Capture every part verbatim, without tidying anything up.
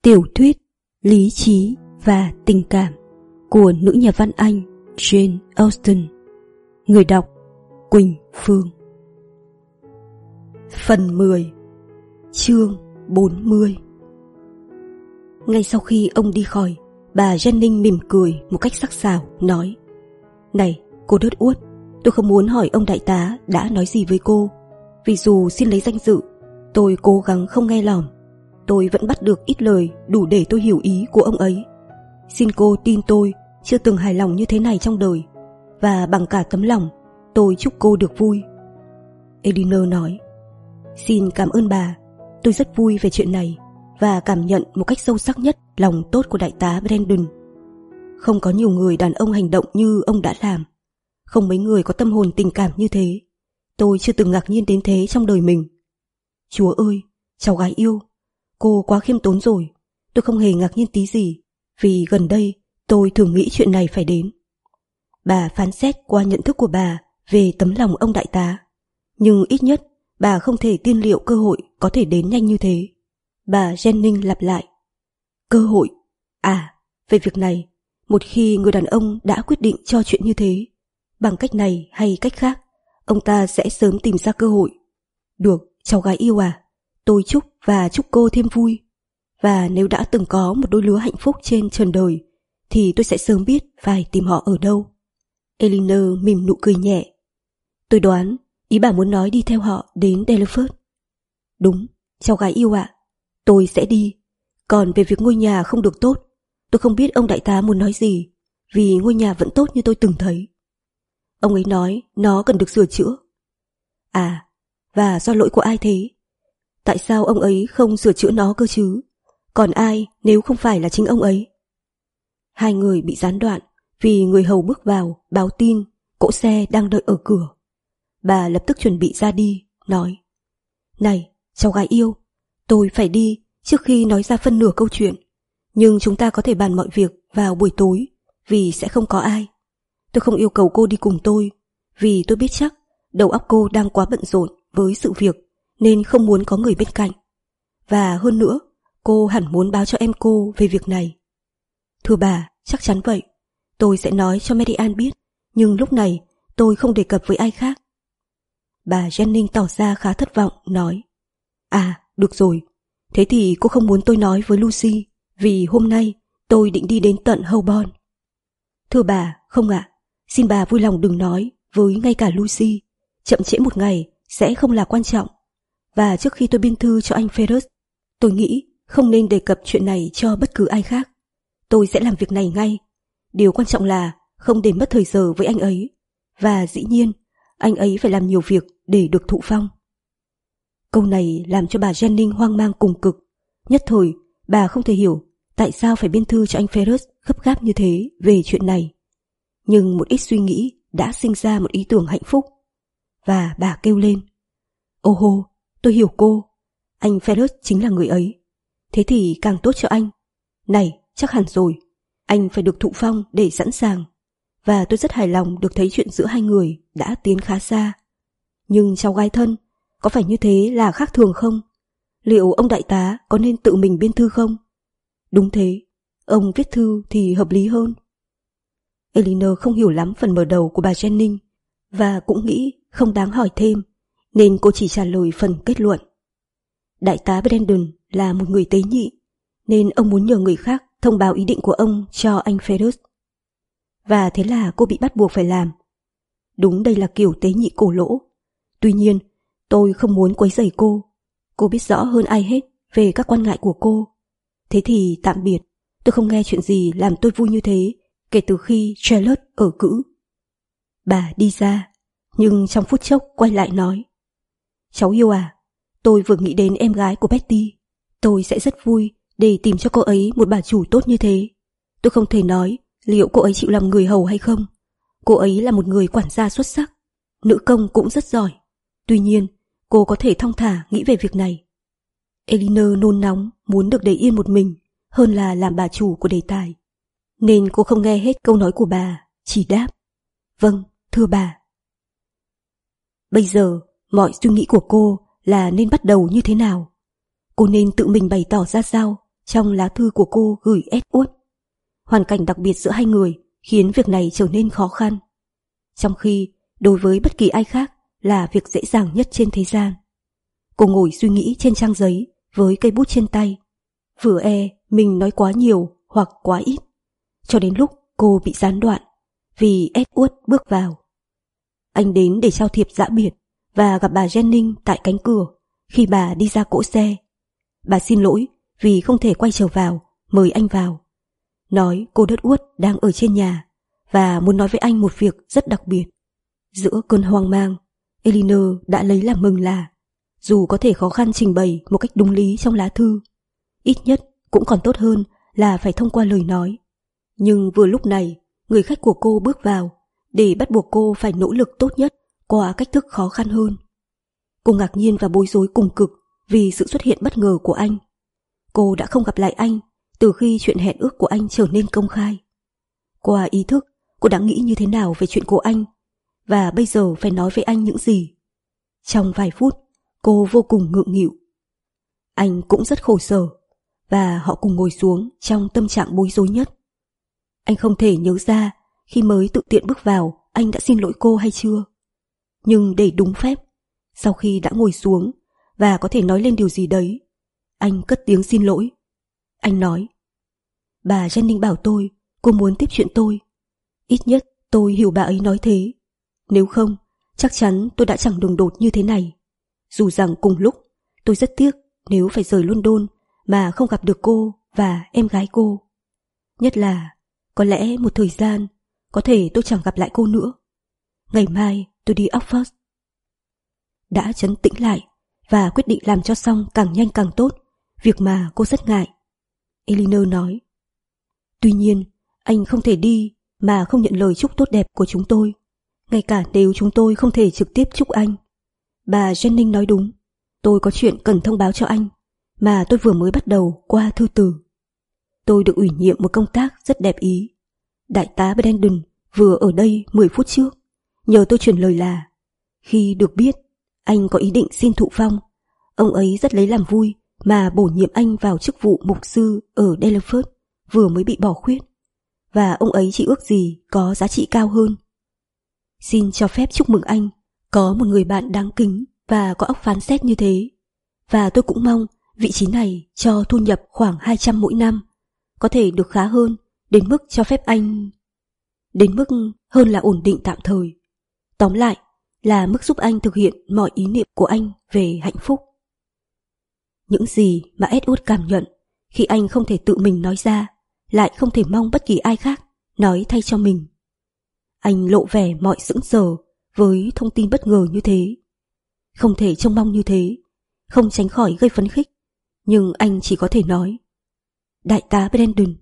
Tiểu thuyết Lý trí và tình cảm của nữ nhà văn Anh Jane Austen. Người đọc Quỳnh Phương. Phần mười. Chương bốn mươi. Ngay sau khi ông đi khỏi, bà Jennings mỉm cười một cách sắc sảo nói: "Này, cô đớt uốt, tôi không muốn hỏi ông đại tá đã nói gì với cô, vì dù xin lấy danh dự, tôi cố gắng không nghe lỏm. Tôi vẫn bắt được ít lời đủ để tôi hiểu ý của ông ấy. Xin cô tin tôi chưa từng hài lòng như thế này trong đời, và bằng cả tấm lòng, tôi chúc cô được vui." Elinor nói: "Xin cảm ơn bà, tôi rất vui về chuyện này và cảm nhận một cách sâu sắc nhất lòng tốt của đại tá Brandon. Không có nhiều người đàn ông hành động như ông đã làm. Không mấy người có tâm hồn tình cảm như thế. Tôi chưa từng ngạc nhiên đến thế trong đời mình. Chúa ơi, cháu gái yêu, cô quá khiêm tốn rồi. Tôi không hề ngạc nhiên tí gì, vì gần đây tôi thường nghĩ chuyện này phải đến." Bà phán xét qua nhận thức của bà về tấm lòng ông đại tá, nhưng ít nhất bà không thể tiên liệu cơ hội có thể đến nhanh như thế. Bà Jennings lặp lại: "Cơ hội? À, về việc này, một khi người đàn ông đã quyết định cho chuyện như thế, bằng cách này hay cách khác, ông ta sẽ sớm tìm ra cơ hội. Được, cháu gái yêu à, tôi chúc và chúc cô thêm vui. Và nếu đã từng có một đôi lứa hạnh phúc trên trần đời, thì tôi sẽ sớm biết phải tìm họ ở đâu." Elinor mỉm nụ cười nhẹ. "Tôi đoán ý bà muốn nói đi theo họ đến Delaford." "Đúng, cháu gái yêu ạ, tôi sẽ đi. Còn về việc ngôi nhà không được tốt, tôi không biết ông đại tá muốn nói gì, vì ngôi nhà vẫn tốt như tôi từng thấy. Ông ấy nói nó cần được sửa chữa." "À, và do lỗi của ai thế? Tại sao ông ấy không sửa chữa nó cơ chứ? Còn ai nếu không phải là chính ông ấy?" Hai người bị gián đoạn vì người hầu bước vào báo tin cỗ xe đang đợi ở cửa. Bà lập tức chuẩn bị ra đi, nói: "Này, cháu gái yêu, tôi phải đi trước khi nói ra phân nửa câu chuyện, nhưng chúng ta có thể bàn mọi việc vào buổi tối, vì sẽ không có ai. Tôi không yêu cầu cô đi cùng tôi, vì tôi biết chắc đầu óc cô đang quá bận rộn với sự việc nên không muốn có người bên cạnh. Và hơn nữa, cô hẳn muốn báo cho em cô về việc này." "Thưa bà, chắc chắn vậy. Tôi sẽ nói cho Mary Ann biết, nhưng lúc này tôi không đề cập với ai khác." Bà Jennings tỏ ra khá thất vọng, nói: "À, được rồi. Thế thì cô không muốn tôi nói với Lucy, vì hôm nay tôi định đi đến tận Holborn." "Thưa bà, không ạ. Xin bà vui lòng đừng nói với ngay cả Lucy. Chậm trễ một ngày sẽ không là quan trọng. Và trước khi tôi biên thư cho anh Ferrers, tôi nghĩ không nên đề cập chuyện này cho bất cứ ai khác. Tôi sẽ làm việc này ngay. Điều quan trọng là không để mất thời giờ với anh ấy. Và dĩ nhiên, anh ấy phải làm nhiều việc để được thụ phong." Câu này làm cho bà Jennings hoang mang cùng cực. Nhất thời, bà không thể hiểu tại sao phải biên thư cho anh Ferrers gấp gáp như thế về chuyện này. Nhưng một ít suy nghĩ đã sinh ra một ý tưởng hạnh phúc. Và bà kêu lên: "Ô hô, tôi hiểu cô. Anh Ferrers chính là người ấy. Thế thì càng tốt cho anh. Này, chắc hẳn rồi. Anh phải được thụ phong để sẵn sàng. Và tôi rất hài lòng được thấy chuyện giữa hai người đã tiến khá xa. Nhưng cháu gái thân, có phải như thế là khác thường không? Liệu ông đại tá có nên tự mình biên thư không?" "Đúng thế, ông viết thư thì hợp lý hơn." Elinor không hiểu lắm phần mở đầu của bà Jennings và cũng nghĩ không đáng hỏi thêm, nên cô chỉ trả lời phần kết luận. Đại tá Brandon là một người tế nhị, nên ông muốn nhờ người khác thông báo ý định của ông cho anh Ferrers. Và thế là cô bị bắt buộc phải làm. Đúng, đây là kiểu tế nhị cổ lỗ. Tuy nhiên, tôi không muốn quấy rầy cô. Cô biết rõ hơn ai hết về các quan ngại của cô. Thế thì tạm biệt. Tôi không nghe chuyện gì làm tôi vui như thế kể từ khi Charlotte ở cữ." Bà đi ra, nhưng trong phút chốc quay lại nói: "Cháu yêu à, tôi vừa nghĩ đến em gái của Betty. Tôi sẽ rất vui để tìm cho cô ấy một bà chủ tốt như thế. Tôi không thể nói liệu cô ấy chịu làm người hầu hay không. Cô ấy là một người quản gia xuất sắc, nữ công cũng rất giỏi. Tuy nhiên, cô có thể thong thả nghĩ về việc này." Elinor nôn nóng muốn được để yên một mình hơn là làm bà chủ của đề tài, nên cô không nghe hết câu nói của bà, chỉ đáp: "Vâng, thưa bà." Bây giờ, mọi suy nghĩ của cô là nên bắt đầu như thế nào. Cô nên tự mình bày tỏ ra sao trong lá thư của cô gửi Edward. Hoàn cảnh đặc biệt giữa hai người khiến việc này trở nên khó khăn, trong khi đối với bất kỳ ai khác là việc dễ dàng nhất trên thế gian. Cô ngồi suy nghĩ trên trang giấy với cây bút trên tay, vừa e mình nói quá nhiều hoặc quá ít, cho đến lúc cô bị gián đoạn vì Edward bước vào. Anh đến để trao thiệp giã biệt và gặp bà Jennings tại cánh cửa khi bà đi ra cỗ xe. Bà xin lỗi vì không thể quay trở vào, mời anh vào, nói cô Dudworth đang ở trên nhà và muốn nói với anh một việc rất đặc biệt. Giữa cơn hoang mang, Elinor đã lấy làm mừng là dù có thể khó khăn trình bày một cách đúng lý trong lá thư, ít nhất cũng còn tốt hơn là phải thông qua lời nói. Nhưng vừa lúc này, người khách của cô bước vào để bắt buộc cô phải nỗ lực tốt nhất qua cách thức khó khăn hơn. Cô ngạc nhiên và bối rối cùng cực vì sự xuất hiện bất ngờ của anh. Cô đã không gặp lại anh từ khi chuyện hẹn ước của anh trở nên công khai. Qua ý thức, cô đã nghĩ như thế nào về chuyện của anh và bây giờ phải nói với anh những gì. Trong vài phút, cô vô cùng ngượng nghịu. Anh cũng rất khổ sở và họ cùng ngồi xuống trong tâm trạng bối rối nhất. Anh không thể nhớ ra khi mới tự tiện bước vào anh đã xin lỗi cô hay chưa. Nhưng để đúng phép, sau khi đã ngồi xuống và có thể nói lên điều gì đấy, anh cất tiếng xin lỗi. Anh nói: Bà Jennings bảo tôi cô muốn tiếp chuyện tôi. Ít nhất tôi hiểu bà ấy nói thế. Nếu không, chắc chắn tôi đã chẳng đường đột như thế này. Dù rằng cùng lúc tôi rất tiếc nếu phải rời London mà không gặp được cô và em gái cô. Nhất là có lẽ một thời gian có thể tôi chẳng gặp lại cô nữa. Ngày mai tôi đi Oxford. Đã trấn tĩnh lại và quyết định làm cho xong càng nhanh càng tốt việc mà cô rất ngại, Elinor nói: Tuy nhiên, anh không thể đi mà không nhận lời chúc tốt đẹp của chúng tôi, ngay cả nếu chúng tôi không thể trực tiếp chúc anh. Bà Jennings nói đúng, tôi có chuyện cần thông báo cho anh mà tôi vừa mới bắt đầu qua thư từ. Tôi được ủy nhiệm một công tác rất đẹp ý. Đại tá Brandon vừa ở đây mười phút trước, nhờ tôi truyền lời là khi được biết anh có ý định xin thụ phong, ông ấy rất lấy làm vui mà bổ nhiệm anh vào chức vụ mục sư ở Delaford vừa mới bị bỏ khuyết, và ông ấy chỉ ước gì có giá trị cao hơn. Xin cho phép chúc mừng anh có một người bạn đáng kính và có óc phán xét như thế, và tôi cũng mong vị trí này cho thu nhập khoảng hai trăm mỗi năm có thể được khá hơn, đến mức cho phép anh... Đến mức hơn là ổn định tạm thời. Tóm lại là mức giúp anh thực hiện mọi ý niệm của anh về hạnh phúc. Những gì mà Edward cảm nhận khi anh không thể tự mình nói ra, lại không thể mong bất kỳ ai khác nói thay cho mình. Anh lộ vẻ mọi sững sờ với thông tin bất ngờ như thế. Không thể trông mong như thế, không tránh khỏi gây phấn khích, nhưng anh chỉ có thể nói: Đại tá Brandon.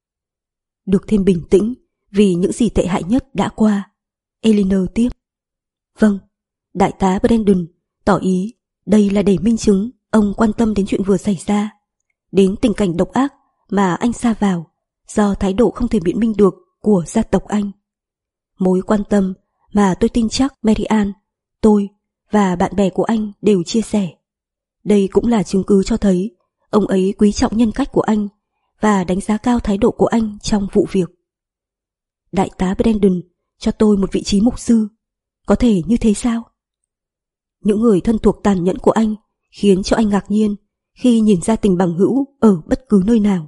Được thêm bình tĩnh vì những gì tệ hại nhất đã qua, Elinor tiếp: Vâng, đại tá Brandon tỏ ý đây là để minh chứng ông quan tâm đến chuyện vừa xảy ra, đến tình cảnh độc ác mà anh sa vào do thái độ không thể biện minh được của gia tộc anh. Mối quan tâm mà tôi tin chắc Mary Ann, tôi và bạn bè của anh đều chia sẻ. Đây cũng là chứng cứ cho thấy ông ấy quý trọng nhân cách của anh và đánh giá cao thái độ của anh trong vụ việc. Đại tá Brandon cho tôi một vị trí mục sư. Có thể như thế sao? Những người thân thuộc tàn nhẫn của anh khiến cho anh ngạc nhiên khi nhìn ra tình bằng hữu ở bất cứ nơi nào.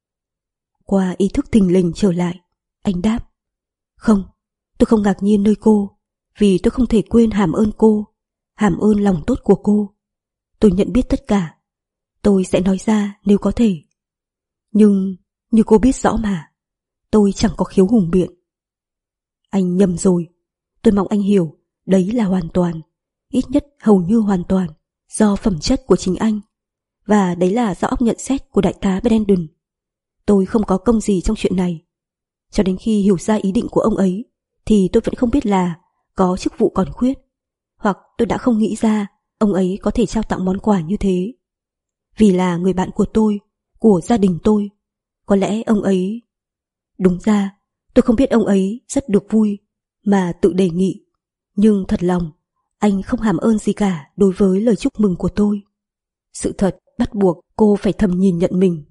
Qua ý thức thình lình trở lại, anh đáp: Không, tôi không ngạc nhiên nơi cô, vì tôi không thể quên hàm ơn cô, hàm ơn lòng tốt của cô. Tôi nhận biết tất cả. Tôi sẽ nói ra nếu có thể. Nhưng, như cô biết rõ mà, tôi chẳng có khiếu hùng biện. Anh nhầm rồi. Tôi mong anh hiểu, đấy là hoàn toàn, ít nhất hầu như hoàn toàn, do phẩm chất của chính anh. Và đấy là do óc nhận xét của đại tá Brandon. Tôi không có công gì trong chuyện này. Cho đến khi hiểu ra ý định của ông ấy, thì tôi vẫn không biết là có chức vụ còn khuyết. Hoặc tôi đã không nghĩ ra ông ấy có thể trao tặng món quà như thế. Vì là người bạn của tôi, của gia đình tôi, có lẽ ông ấy... Đúng ra, tôi không biết ông ấy rất được vui mà tự đề nghị. Nhưng thật lòng, anh không hàm ơn gì cả đối với lời chúc mừng của tôi. Sự thật bắt buộc cô phải thầm nhìn nhận mình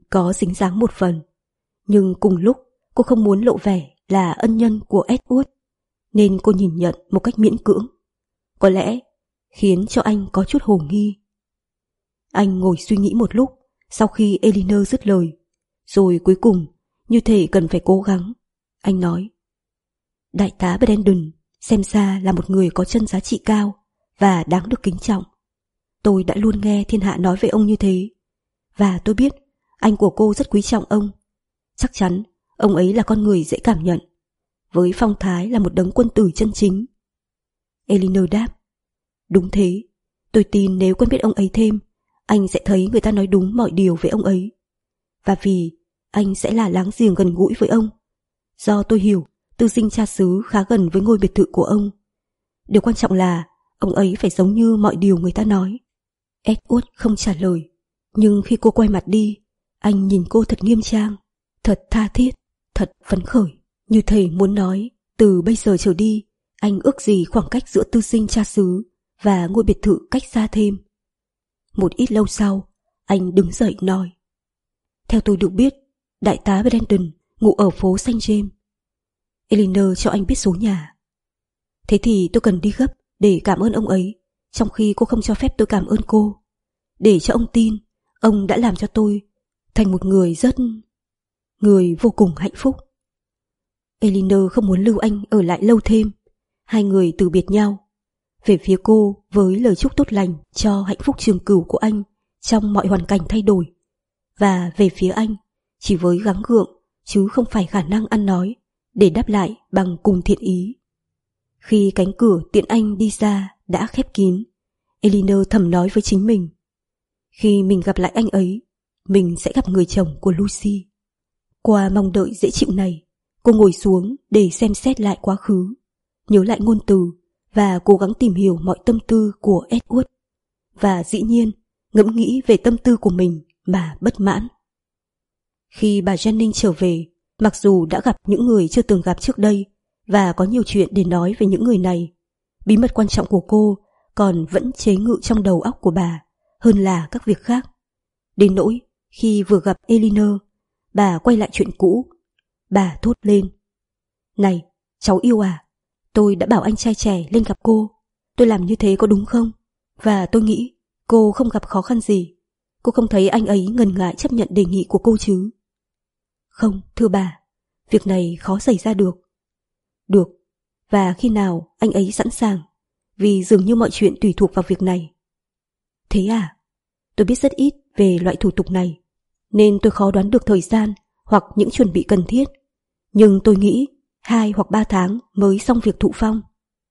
có dính dáng một phần, nhưng cùng lúc cô không muốn lộ vẻ là ân nhân của Edward, nên cô nhìn nhận một cách miễn cưỡng, có lẽ khiến cho anh có chút hồ nghi. Anh ngồi suy nghĩ một lúc sau khi Elinor dứt lời, rồi cuối cùng như thể cần phải cố gắng, anh nói: Đại tá Brandon xem ra là một người có chân giá trị cao và đáng được kính trọng. Tôi đã luôn nghe thiên hạ nói về ông như thế, và tôi biết anh của cô rất quý trọng ông. Chắc chắn ông ấy là con người dễ cảm nhận, với phong thái là một đấng quân tử chân chính. Elinor đáp: Đúng thế, tôi tin nếu quen biết ông ấy thêm, anh sẽ thấy người ta nói đúng mọi điều về ông ấy. Và vì anh sẽ là láng giềng gần gũi với ông, do tôi hiểu tư sinh cha xứ khá gần với ngôi biệt thự của ông. Điều quan trọng là ông ấy phải giống như mọi điều người ta nói. Edward không trả lời, nhưng khi cô quay mặt đi, anh nhìn cô thật nghiêm trang, thật tha thiết, thật phấn khởi, như thể muốn nói từ bây giờ trở đi anh ước gì khoảng cách giữa tư sinh cha xứ và ngôi biệt thự cách xa thêm. Một ít lâu sau, anh đứng dậy nói: Theo tôi được biết, đại tá Brandon ngụ ở phố Saint James. Elinor cho anh biết số nhà. Thế thì tôi cần đi gấp để cảm ơn ông ấy, trong khi cô không cho phép tôi cảm ơn cô, để cho ông tin ông đã làm cho tôi thành một người rất... người vô cùng hạnh phúc. Elinor không muốn lưu anh ở lại lâu thêm. Hai người từ biệt nhau. Về phía cô với lời chúc tốt lành cho hạnh phúc trường cửu của anh trong mọi hoàn cảnh thay đổi, và về phía anh chỉ với gắng gượng chứ không phải khả năng ăn nói để đáp lại bằng cùng thiện ý. Khi cánh cửa tiện anh đi ra đã khép kín, Elinor thầm nói với chính mình: khi mình gặp lại anh ấy, mình sẽ gặp người chồng của Lucy. Qua mong đợi dễ chịu này, cô ngồi xuống để xem xét lại quá khứ, nhớ lại ngôn từ và cố gắng tìm hiểu mọi tâm tư của Edward, và dĩ nhiên ngẫm nghĩ về tâm tư của mình mà bất mãn. Khi bà Jennings trở về, mặc dù đã gặp những người chưa từng gặp trước đây và có nhiều chuyện để nói về những người này, bí mật quan trọng của cô còn vẫn chế ngự trong đầu óc của bà hơn là các việc khác. Đến nỗi khi vừa gặp Elinor, bà quay lại chuyện cũ. Bà thốt lên: Này, cháu yêu à, tôi đã bảo anh trai trẻ lên gặp cô. Tôi làm như thế có đúng không? Và tôi nghĩ cô không gặp khó khăn gì. Cô không thấy anh ấy ngần ngại chấp nhận đề nghị của cô chứ? Không, thưa bà, việc này khó xảy ra được. Được, và khi nào anh ấy sẵn sàng? Vì dường như mọi chuyện tùy thuộc vào việc này. Thế à? Tôi biết rất ít về loại thủ tục này, nên tôi khó đoán được thời gian hoặc những chuẩn bị cần thiết. Nhưng tôi nghĩ hai hoặc ba tháng mới xong việc thụ phong.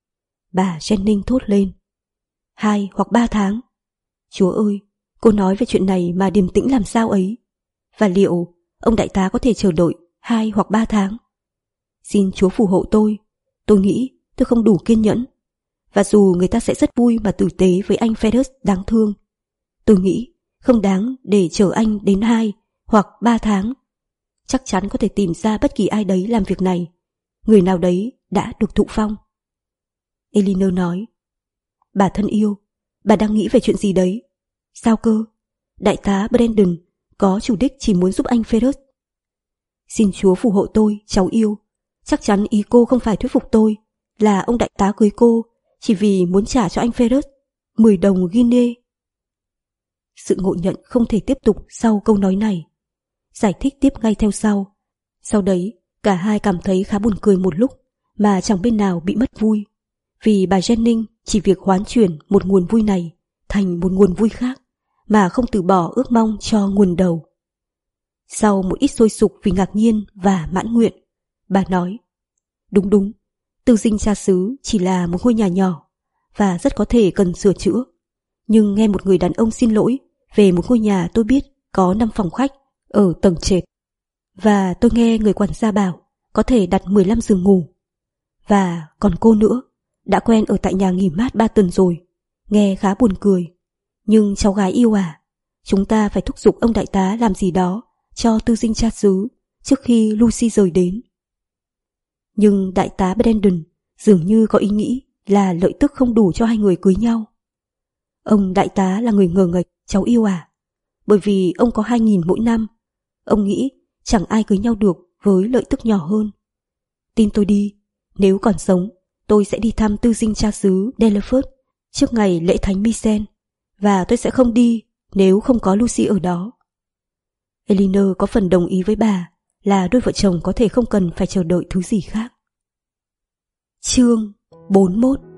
Bà Jennings thốt lên: Hai hoặc ba tháng? Chúa ơi, cô nói về chuyện này mà điềm tĩnh làm sao ấy? Và liệu ông đại tá có thể chờ đợi hai hoặc ba tháng? Xin Chúa phù hộ tôi. Tôi nghĩ tôi không đủ kiên nhẫn. Và dù người ta sẽ rất vui và tử tế với anh Ferris đáng thương, tôi nghĩ không đáng để chờ anh đến hai hoặc ba tháng. Chắc chắn có thể tìm ra bất kỳ ai đấy làm việc này. Người nào đấy đã được thụ phong. Elinor nói: Bà thân yêu, bà đang nghĩ về chuyện gì đấy? Sao cơ? Đại tá Brandon có chủ đích chỉ muốn giúp anh Ferris. Xin Chúa phù hộ tôi, cháu yêu. Chắc chắn ý cô không phải thuyết phục tôi là ông đại tá cưới cô chỉ vì muốn trả cho anh Ferris mười đồng guinea. Sự ngộ nhận không thể tiếp tục sau câu nói này. Giải thích tiếp ngay theo sau. Sau đấy, cả hai cảm thấy khá buồn cười một lúc mà chẳng bên nào bị mất vui, vì bà Jennings chỉ việc hoán chuyển một nguồn vui này thành một nguồn vui khác mà không từ bỏ ước mong cho nguồn đầu. Sau một ít sôi sục vì ngạc nhiên và mãn nguyện, bà nói: Đúng đúng, tư dinh cha xứ chỉ là một ngôi nhà nhỏ và rất có thể cần sửa chữa. Nhưng nghe một người đàn ông xin lỗi về một ngôi nhà tôi biết có năm phòng khách ở tầng trệt, và tôi nghe người quản gia bảo có thể đặt mười lăm giường ngủ. Và còn cô nữa, đã quen ở tại nhà nghỉ mát ba tuần rồi. Nghe khá buồn cười. Nhưng cháu gái yêu à, chúng ta phải thúc giục ông đại tá làm gì đó cho tư dinh cha xứ trước khi Lucy rời đến. Nhưng đại tá Brandon dường như có ý nghĩ là lợi tức không đủ cho hai người cưới nhau. Ông đại tá là người ngờ nghệch, cháu yêu à, bởi vì ông có hai nghìn mỗi năm, Ông nghĩ chẳng ai cưới nhau được với lợi tức nhỏ hơn. Tin tôi đi, nếu còn sống, tôi sẽ đi thăm tư dinh cha xứ Delaford trước ngày lễ thánh Misen, và tôi sẽ không đi nếu không có Lucy ở đó. Elinor có phần đồng ý với bà là đôi vợ chồng có thể không cần phải chờ đợi thứ gì khác. Chương bốn mươi mốt.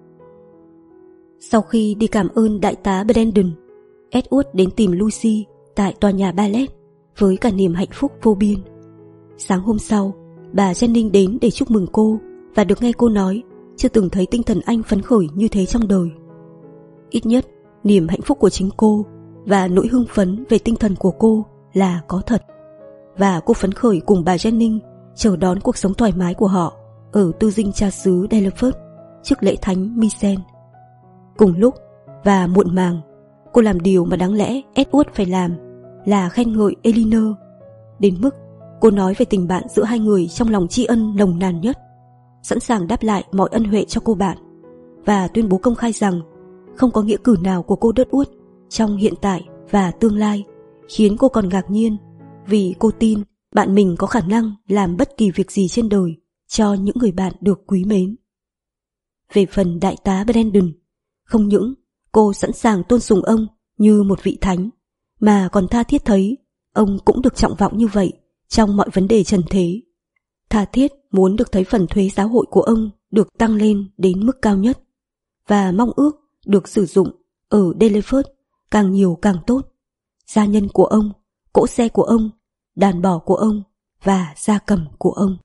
Sau khi đi cảm ơn đại tá Brandon, Edward đến tìm Lucy tại tòa nhà Ballet với cả niềm hạnh phúc vô biên. Sáng hôm sau, bà Jennings đến để chúc mừng cô và được nghe cô nói chưa từng thấy tinh thần anh phấn khởi như thế trong đời. Ít nhất, niềm hạnh phúc của chính cô và nỗi hưng phấn về tinh thần của cô là có thật. Và cô phấn khởi cùng bà Jennings chờ đón cuộc sống thoải mái của họ ở tư dinh cha xứ Delaford trước lễ thánh Misen. Cùng lúc và muộn màng, cô làm điều mà đáng lẽ Edward phải làm là khen ngợi Elinor, đến mức cô nói về tình bạn giữa hai người trong lòng tri ân nồng nàn nhất, sẵn sàng đáp lại mọi ân huệ cho cô bạn, và tuyên bố công khai rằng không có nghĩa cử nào của cô Dudwood trong hiện tại và tương lai khiến cô còn ngạc nhiên, vì cô tin bạn mình có khả năng làm bất kỳ việc gì trên đời cho những người bạn được quý mến. Về phần đại tá Brandon, không những cô sẵn sàng tôn sùng ông như một vị thánh, mà còn tha thiết thấy ông cũng được trọng vọng như vậy trong mọi vấn đề trần thế. Tha thiết muốn được thấy phần thuế giáo hội của ông được tăng lên đến mức cao nhất, và mong ước được sử dụng ở Delaford càng nhiều càng tốt. Gia nhân của ông, cỗ xe của ông, đàn bò của ông và gia cầm của ông.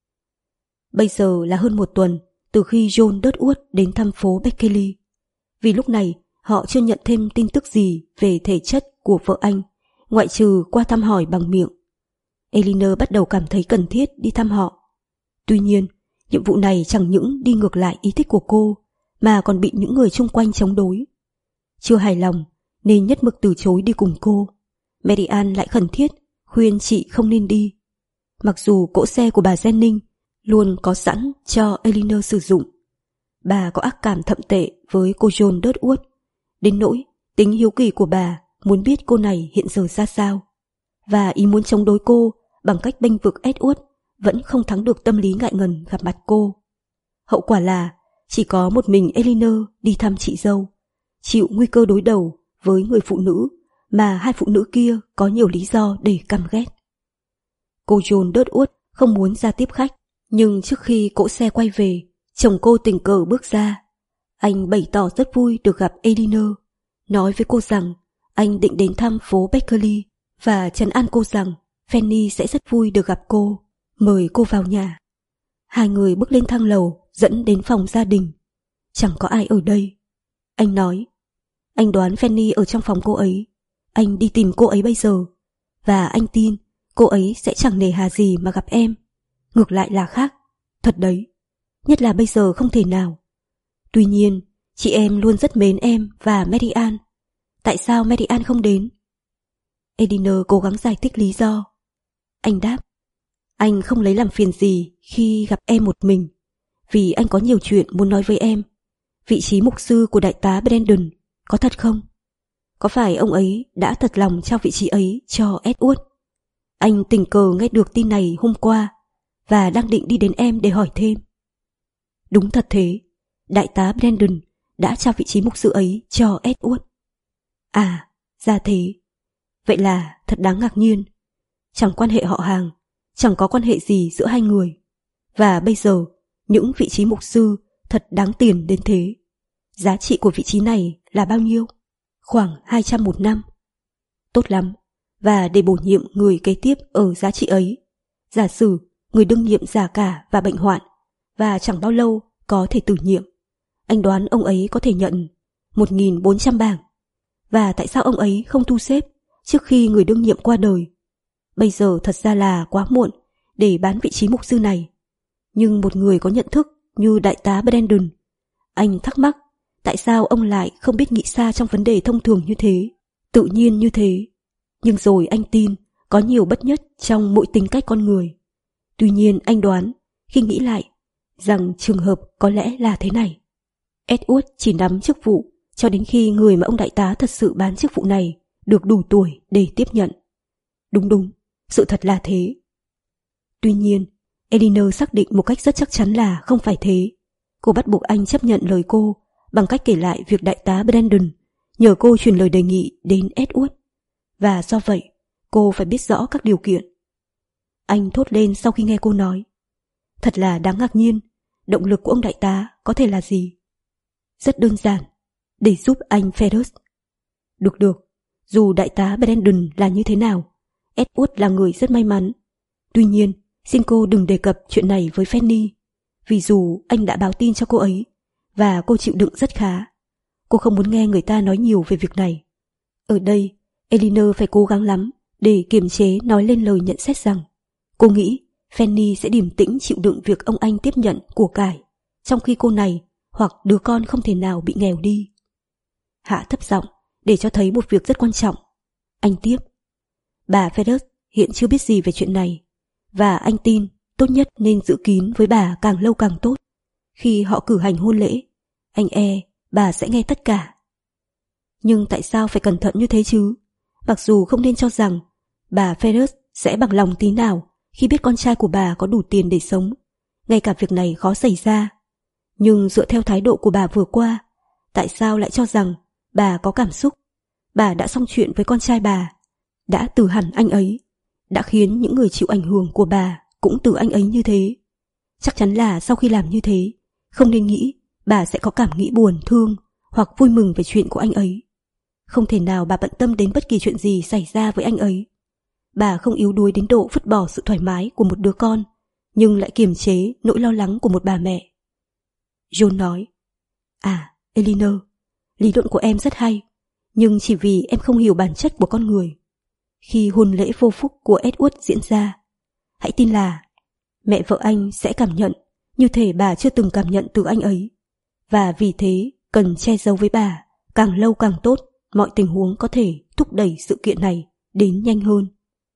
Bây giờ là hơn một tuần từ khi John Dudwood đến thăm phố Beckley. Vì lúc này họ chưa nhận thêm tin tức gì về thể chất của vợ anh, ngoại trừ qua thăm hỏi bằng miệng. Elinor bắt đầu cảm thấy cần thiết đi thăm họ. Tuy nhiên, nhiệm vụ này chẳng những đi ngược lại ý thích của cô, mà còn bị những người chung quanh chống đối. Chưa hài lòng nên nhất mực từ chối đi cùng cô, Mary Ann lại khẩn thiết khuyên chị không nên đi. Mặc dù cỗ xe của bà Jennings luôn có sẵn cho Elinor sử dụng, bà có ác cảm thậm tệ với cô John Dudwood, đến nỗi tính hiếu kỳ của bà muốn biết cô này hiện giờ ra sao, và ý muốn chống đối cô bằng cách bênh vực Edward vẫn không thắng được tâm lý ngại ngần gặp mặt cô. Hậu quả là chỉ có một mình Elinor đi thăm chị dâu, chịu nguy cơ đối đầu với người phụ nữ mà hai phụ nữ kia có nhiều lý do để căm ghét. Cô John Dudwood không muốn ra tiếp khách, nhưng trước khi cỗ xe quay về, chồng cô tình cờ bước ra. Anh bày tỏ rất vui được gặp Elinor, nói với cô rằng anh định đến thăm phố Beckley và trấn an cô rằng Fanny sẽ rất vui được gặp cô, mời cô vào nhà. Hai người bước lên thang lầu dẫn đến phòng gia đình. Chẳng có ai ở đây. Anh nói, anh đoán Fanny ở trong phòng cô ấy. Anh đi tìm cô ấy bây giờ, và anh tin cô ấy sẽ chẳng nề hà gì mà gặp em. Ngược lại là khác, thật đấy. Nhất là bây giờ không thể nào. Tuy nhiên, chị em luôn rất mến em và Mary Ann. Tại sao Mary Ann không đến? Elinor cố gắng giải thích lý do. Anh đáp, anh không lấy làm phiền gì khi gặp em một mình, vì anh có nhiều chuyện muốn nói với em. Vị trí mục sư của đại tá Brandon, có thật không? Có phải ông ấy đã thật lòng trao vị trí ấy cho Edward? Anh tình cờ nghe được tin này hôm qua và đang định đi đến em để hỏi thêm. Đúng thật thế, đại tá Brandon đã trao vị trí mục sư ấy cho Edward. À, ra thế. Vậy là thật đáng ngạc nhiên. Chẳng quan hệ họ hàng, chẳng có quan hệ gì giữa hai người. Và bây giờ, những vị trí mục sư thật đáng tiền đến thế. Giá trị của vị trí này là bao nhiêu? Khoảng hai trăm một năm. Tốt lắm. Và để bổ nhiệm người kế tiếp ở giá trị ấy, giả sử người đương nhiệm già cả và bệnh hoạn, và chẳng bao lâu có thể tử nhiệm, anh đoán ông ấy có thể nhận một nghìn bốn trăm bảng. Và tại sao ông ấy không thu xếp trước khi người đương nhiệm qua đời? Bây giờ thật ra là quá muộn để bán vị trí mục sư này. Nhưng một người có nhận thức như đại tá Brandon, anh thắc mắc tại sao ông lại không biết nghĩ xa trong vấn đề thông thường như thế, tự nhiên như thế. Nhưng rồi anh tin có nhiều bất nhất trong mỗi tính cách con người. Tuy nhiên anh đoán, khi nghĩ lại, rằng trường hợp có lẽ là thế này. Edward chỉ nắm chức vụ cho đến khi người mà ông đại tá thật sự bán chức vụ này được đủ tuổi để tiếp nhận. Đúng đúng, Sự thật là thế. Tuy nhiên, Eleanor xác định một cách rất chắc chắn là không phải thế. Cô bắt buộc anh chấp nhận lời cô bằng cách kể lại việc đại tá Brandon nhờ cô truyền lời đề nghị đến Edward. Và do vậy, cô phải biết rõ các điều kiện. Anh thốt lên sau khi nghe cô nói. Thật là đáng ngạc nhiên, động lực của ông đại tá có thể là gì? Rất đơn giản, để giúp anh Ferris. Được được, dù đại tá Brandon là như thế nào, Edward là người rất may mắn. Tuy nhiên, xin cô đừng đề cập chuyện này với Fanny, vì dù anh đã báo tin cho cô ấy, và cô chịu đựng rất khá. Cô không muốn nghe người ta nói nhiều về việc này. Ở đây, Eleanor phải cố gắng lắm để kiềm chế nói lên lời nhận xét rằng cô nghĩ Fanny sẽ điềm tĩnh chịu đựng việc ông anh tiếp nhận của cải, trong khi cô này hoặc đứa con không thể nào bị nghèo đi. Hạ thấp giọng để cho thấy một việc rất quan trọng. Anh tiếp. Bà Ferris hiện chưa biết gì về chuyện này, và anh tin tốt nhất nên giữ kín với bà càng lâu càng tốt. Khi họ cử hành hôn lễ, anh e bà sẽ nghe tất cả. Nhưng tại sao phải cẩn thận như thế chứ? Mặc dù không nên cho rằng bà Ferris sẽ bằng lòng tí nào khi biết con trai của bà có đủ tiền để sống, ngay cả việc này khó xảy ra. Nhưng dựa theo thái độ của bà vừa qua, tại sao lại cho rằng bà có cảm xúc? Bà đã xong chuyện với con trai bà, đã từ hẳn anh ấy, đã khiến những người chịu ảnh hưởng của bà cũng từ anh ấy như thế. Chắc chắn là sau khi làm như thế, không nên nghĩ bà sẽ có cảm nghĩ buồn thương hoặc vui mừng về chuyện của anh ấy. Không thể nào bà bận tâm đến bất kỳ chuyện gì xảy ra với anh ấy. Bà không yếu đuối đến độ vứt bỏ sự thoải mái của một đứa con, nhưng lại kiềm chế nỗi lo lắng của một bà mẹ. John nói, à, Eleanor, lý luận của em rất hay, nhưng chỉ vì em không hiểu bản chất của con người. Khi hôn lễ vô phúc của Edward diễn ra, hãy tin là mẹ vợ anh sẽ cảm nhận như thể bà chưa từng cảm nhận từ anh ấy, và vì thế cần che giấu với bà càng lâu càng tốt mọi tình huống có thể thúc đẩy sự kiện này đến nhanh hơn.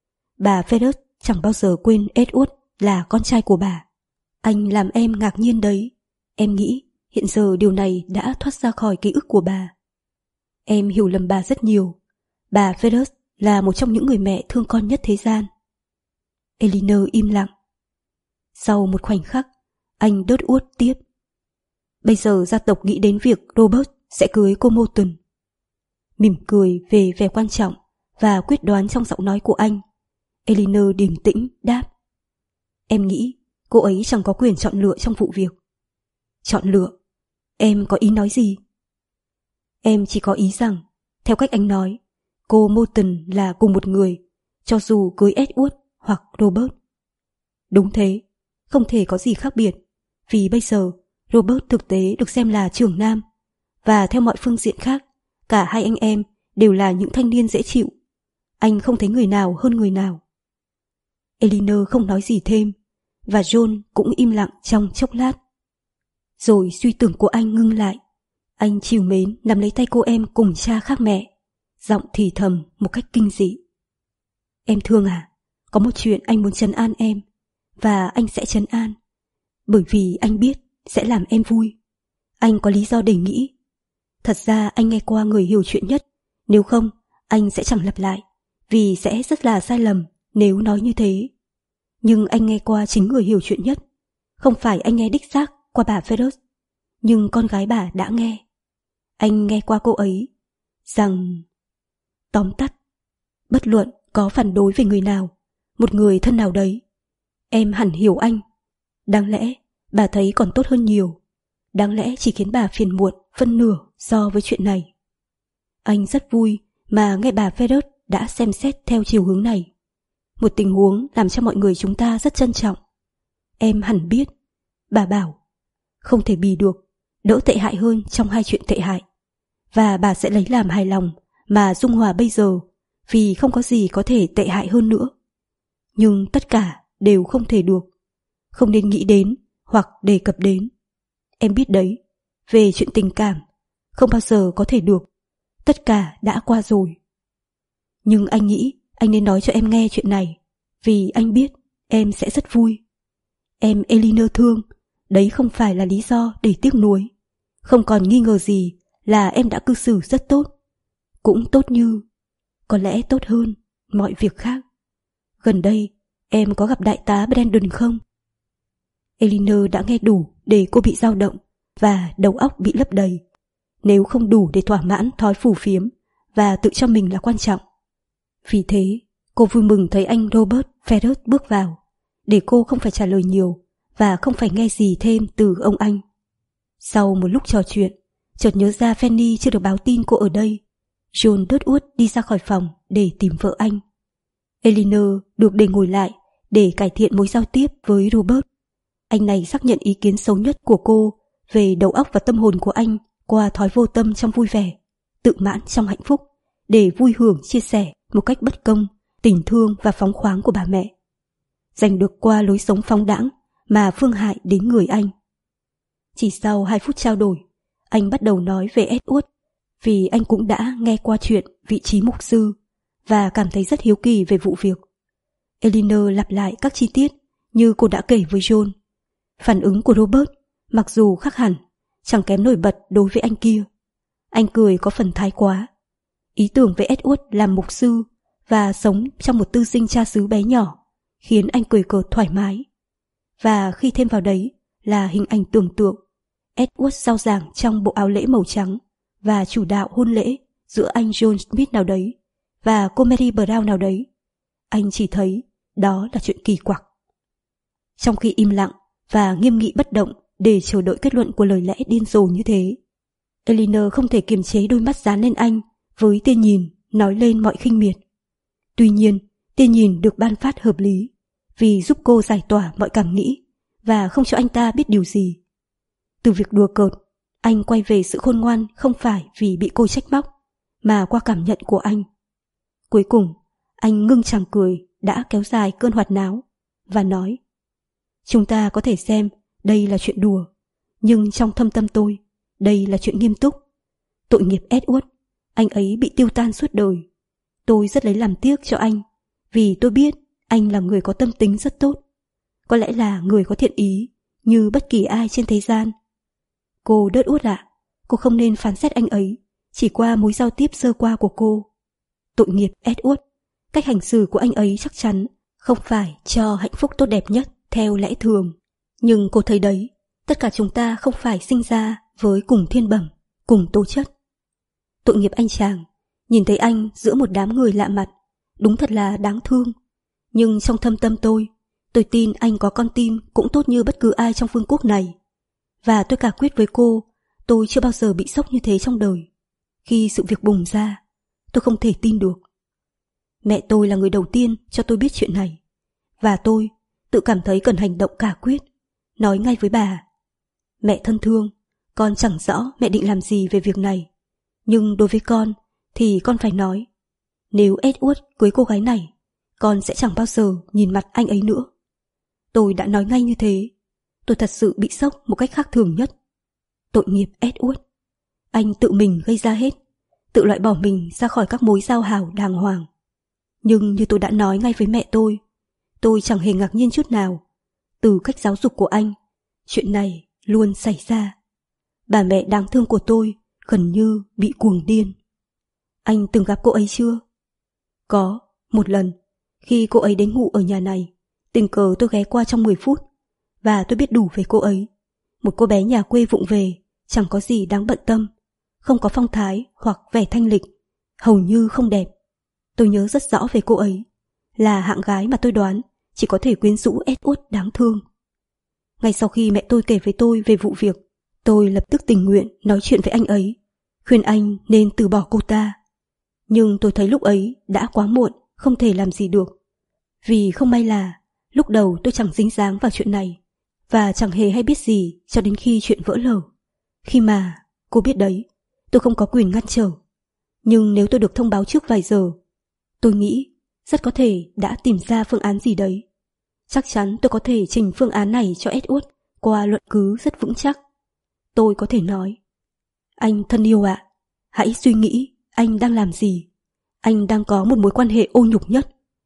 Bà Ferris chẳng bao giờ quên Edward là con trai của bà. Anh làm em ngạc nhiên đấy. Em nghĩ hiện giờ điều này đã thoát ra khỏi ký ức của bà. Em hiểu lầm bà rất nhiều. Bà Ferris là một trong những người mẹ thương con nhất thế gian. Eleanor im lặng. Sau một khoảnh khắc, anh đớt uốt tiếp. Bây giờ gia tộc nghĩ đến việc Robert sẽ cưới cô Morton. Mỉm cười về vẻ quan trọng và quyết đoán trong giọng nói của anh, Eleanor điềm tĩnh đáp. Em nghĩ cô ấy chẳng có quyền chọn lựa trong vụ việc. Chọn lựa? Em có ý nói gì? Em chỉ có ý rằng, theo cách anh nói, cô Morton là cùng một người, cho dù cưới Edward hoặc Robert. Đúng thế, không thể có gì khác biệt, vì bây giờ Robert thực tế được xem là trưởng nam, và theo mọi phương diện khác, cả hai anh em đều là những thanh niên dễ chịu. Anh không thấy người nào hơn người nào. Eleanor không nói gì thêm, và John cũng im lặng trong chốc lát. Rồi suy tưởng của anh ngưng lại. Anh trìu mến nắm lấy tay cô em cùng cha khác mẹ, giọng thì thầm một cách kinh dị. Em thương à, có một chuyện anh muốn trấn an em, và anh sẽ trấn an, bởi vì anh biết sẽ làm em vui. Anh có lý do để nghĩ. Thật ra anh nghe qua người hiểu chuyện nhất, nếu không anh sẽ chẳng lặp lại, vì sẽ rất là sai lầm nếu nói như thế. Nhưng anh nghe qua chính người hiểu chuyện nhất. Không phải anh nghe đích xác qua bà Ferris, nhưng con gái bà đã nghe. Anh nghe qua cô ấy rằng, tóm tắt, bất luận có phản đối về người nào, một người thân nào đấy, em hẳn hiểu anh. Đáng lẽ bà thấy còn tốt hơn nhiều. Đáng lẽ chỉ khiến bà phiền muộn phân nửa so với chuyện này. Anh rất vui mà nghe bà Ferris đã xem xét theo chiều hướng này. Một tình huống làm cho mọi người chúng ta rất trân trọng. Em hẳn biết, bà bảo, không thể bì được, đỡ tệ hại hơn trong hai chuyện tệ hại. Và bà sẽ lấy làm hài lòng mà dung hòa bây giờ, vì không có gì có thể tệ hại hơn nữa. Nhưng tất cả đều không thể được. Không nên nghĩ đến hoặc đề cập đến. Em biết đấy, về chuyện tình cảm, không bao giờ có thể được. Tất cả đã qua rồi. Nhưng anh nghĩ anh nên nói cho em nghe chuyện này, vì anh biết em sẽ rất vui. Em Eleanor thương, đấy không phải là lý do để tiếc nuối. Không còn nghi ngờ gì là em đã cư xử rất tốt. Cũng tốt như, có lẽ tốt hơn mọi việc khác. gần đây em có gặp đại tá Brandon không? Eleanor đã nghe đủ để cô bị dao động và đầu óc bị lấp đầy, nếu không đủ để thỏa mãn thói phù phiếm và tự cho mình là quan trọng. Vì thế, cô vui mừng thấy anh Robert Ferret bước vào, để cô không phải trả lời nhiều và không phải nghe gì thêm từ ông anh. Sau một lúc trò chuyện, chợt nhớ ra Fanny chưa được báo tin cô ở đây. John đớt uốt đi ra khỏi phòng để tìm vợ anh. Eleanor được để ngồi lại để cải thiện mối giao tiếp với Robert. Anh này xác nhận ý kiến xấu nhất của cô về đầu óc và tâm hồn của anh qua thói vô tâm trong vui vẻ, tự mãn trong hạnh phúc, để vui hưởng chia sẻ một cách bất công tình thương và phóng khoáng của bà mẹ, giành được qua lối sống phóng đãng mà phương hại đến người anh. Chỉ sau hai phút trao đổi, anh bắt đầu nói về Edward, vì anh cũng đã nghe qua chuyện vị trí mục sư và cảm thấy rất hiếu kỳ về vụ việc. Eleanor lặp lại các chi tiết như cô đã kể với John. Phản ứng của Robert, mặc dù khác hẳn, chẳng kém nổi bật đối với anh kia. Anh cười có phần thái quá. Ý tưởng về Edward làm mục sư và sống trong một tư sinh cha xứ bé nhỏ khiến anh cười cợt thoải mái. Và khi thêm vào đấy là hình ảnh tưởng tượng Edward rao giảng trong bộ áo lễ màu trắng và chủ đạo hôn lễ giữa anh John Smith nào đấy và cô Mary Brown nào đấy, anh chỉ thấy đó là chuyện kỳ quặc. Trong khi im lặng và nghiêm nghị bất động để chờ đợi kết luận của lời lẽ điên rồ như thế, Eleanor không thể kiềm chế đôi mắt dán lên anh với tia nhìn nói lên mọi khinh miệt. Tuy nhiên, tia nhìn được ban phát hợp lý vì giúp cô giải tỏa mọi cảm nghĩ và không cho anh ta biết điều gì. Từ việc đùa cợt, anh quay về sự khôn ngoan không phải vì bị cô trách móc, mà qua cảm nhận của anh. Cuối cùng, anh ngưng chàng cười đã kéo dài cơn hoạt náo và nói: chúng ta có thể xem đây là chuyện đùa, nhưng trong thâm tâm tôi, đây là chuyện nghiêm túc. Tội nghiệp Edward, anh ấy bị tiêu tan suốt đời. Tôi rất lấy làm tiếc cho anh, vì tôi biết anh là người có tâm tính rất tốt. Có lẽ là người có thiện ý như bất kỳ ai trên thế gian. Cô đớt uốt ạ, cô không nên phán xét anh ấy chỉ qua mối giao tiếp sơ qua của cô. Tội nghiệp Edward, cách hành xử của anh ấy chắc chắn không phải cho hạnh phúc tốt đẹp nhất theo lẽ thường. Nhưng cô thấy đấy, tất cả chúng ta không phải sinh ra với cùng thiên bẩm, cùng tố chất. Tội nghiệp anh chàng, nhìn thấy anh giữa một đám người lạ mặt, đúng thật là đáng thương. Nhưng trong thâm tâm tôi, tôi tin anh có con tim cũng tốt như bất cứ ai trong vương quốc này. Và tôi cả quyết với cô, tôi chưa bao giờ bị sốc như thế trong đời. Khi sự việc bùng ra, tôi không thể tin được. Mẹ tôi là người đầu tiên cho tôi biết chuyện này, và tôi tự cảm thấy cần hành động cả quyết, nói ngay với bà: mẹ thân thương, con chẳng rõ mẹ định làm gì về việc này, nhưng đối với con thì con phải nói. Nếu Edward cưới cô gái này, con sẽ chẳng bao giờ nhìn mặt anh ấy nữa. Tôi đã nói ngay như thế. Tôi thật sự bị sốc một cách khác thường nhất. Tội nghiệp Edward, anh tự mình gây ra hết, tự loại bỏ mình ra khỏi các mối giao hảo đàng hoàng. Nhưng như tôi đã nói ngay với mẹ tôi, tôi chẳng hề ngạc nhiên chút nào. Từ cách giáo dục của anh, chuyện này luôn xảy ra. Bà mẹ đáng thương của tôi gần như bị cuồng điên. Anh từng gặp cô ấy chưa? Có, một lần, khi cô ấy đến ngủ ở nhà này, tình cờ tôi ghé qua trong mười phút, và tôi biết đủ về cô ấy. Một cô bé nhà quê vụng về, chẳng có gì đáng bận tâm, không có phong thái hoặc vẻ thanh lịch, hầu như không đẹp. Tôi nhớ rất rõ về cô ấy, là hạng gái mà tôi đoán chỉ có thể quyến rũ Edward đáng thương. Ngay sau khi mẹ tôi kể với tôi về vụ việc, tôi lập tức tình nguyện nói chuyện với anh ấy, khuyên anh nên từ bỏ cô ta. Nhưng tôi thấy lúc ấy đã quá muộn, không thể làm gì được. Vì không may là lúc đầu tôi chẳng dính dáng vào chuyện này, và chẳng hề hay biết gì cho đến khi chuyện vỡ lở. Khi mà, cô biết đấy, tôi không có quyền ngăn trở. Nhưng nếu tôi được thông báo trước vài giờ, tôi nghĩ rất có thể đã tìm ra phương án gì đấy. Chắc chắn tôi có thể trình phương án này cho Edward qua luận cứ rất vững chắc. Tôi có thể nói: anh thân yêu ạ, hãy suy nghĩ anh đang làm gì. Anh đang có một mối quan hệ ô nhục nhất,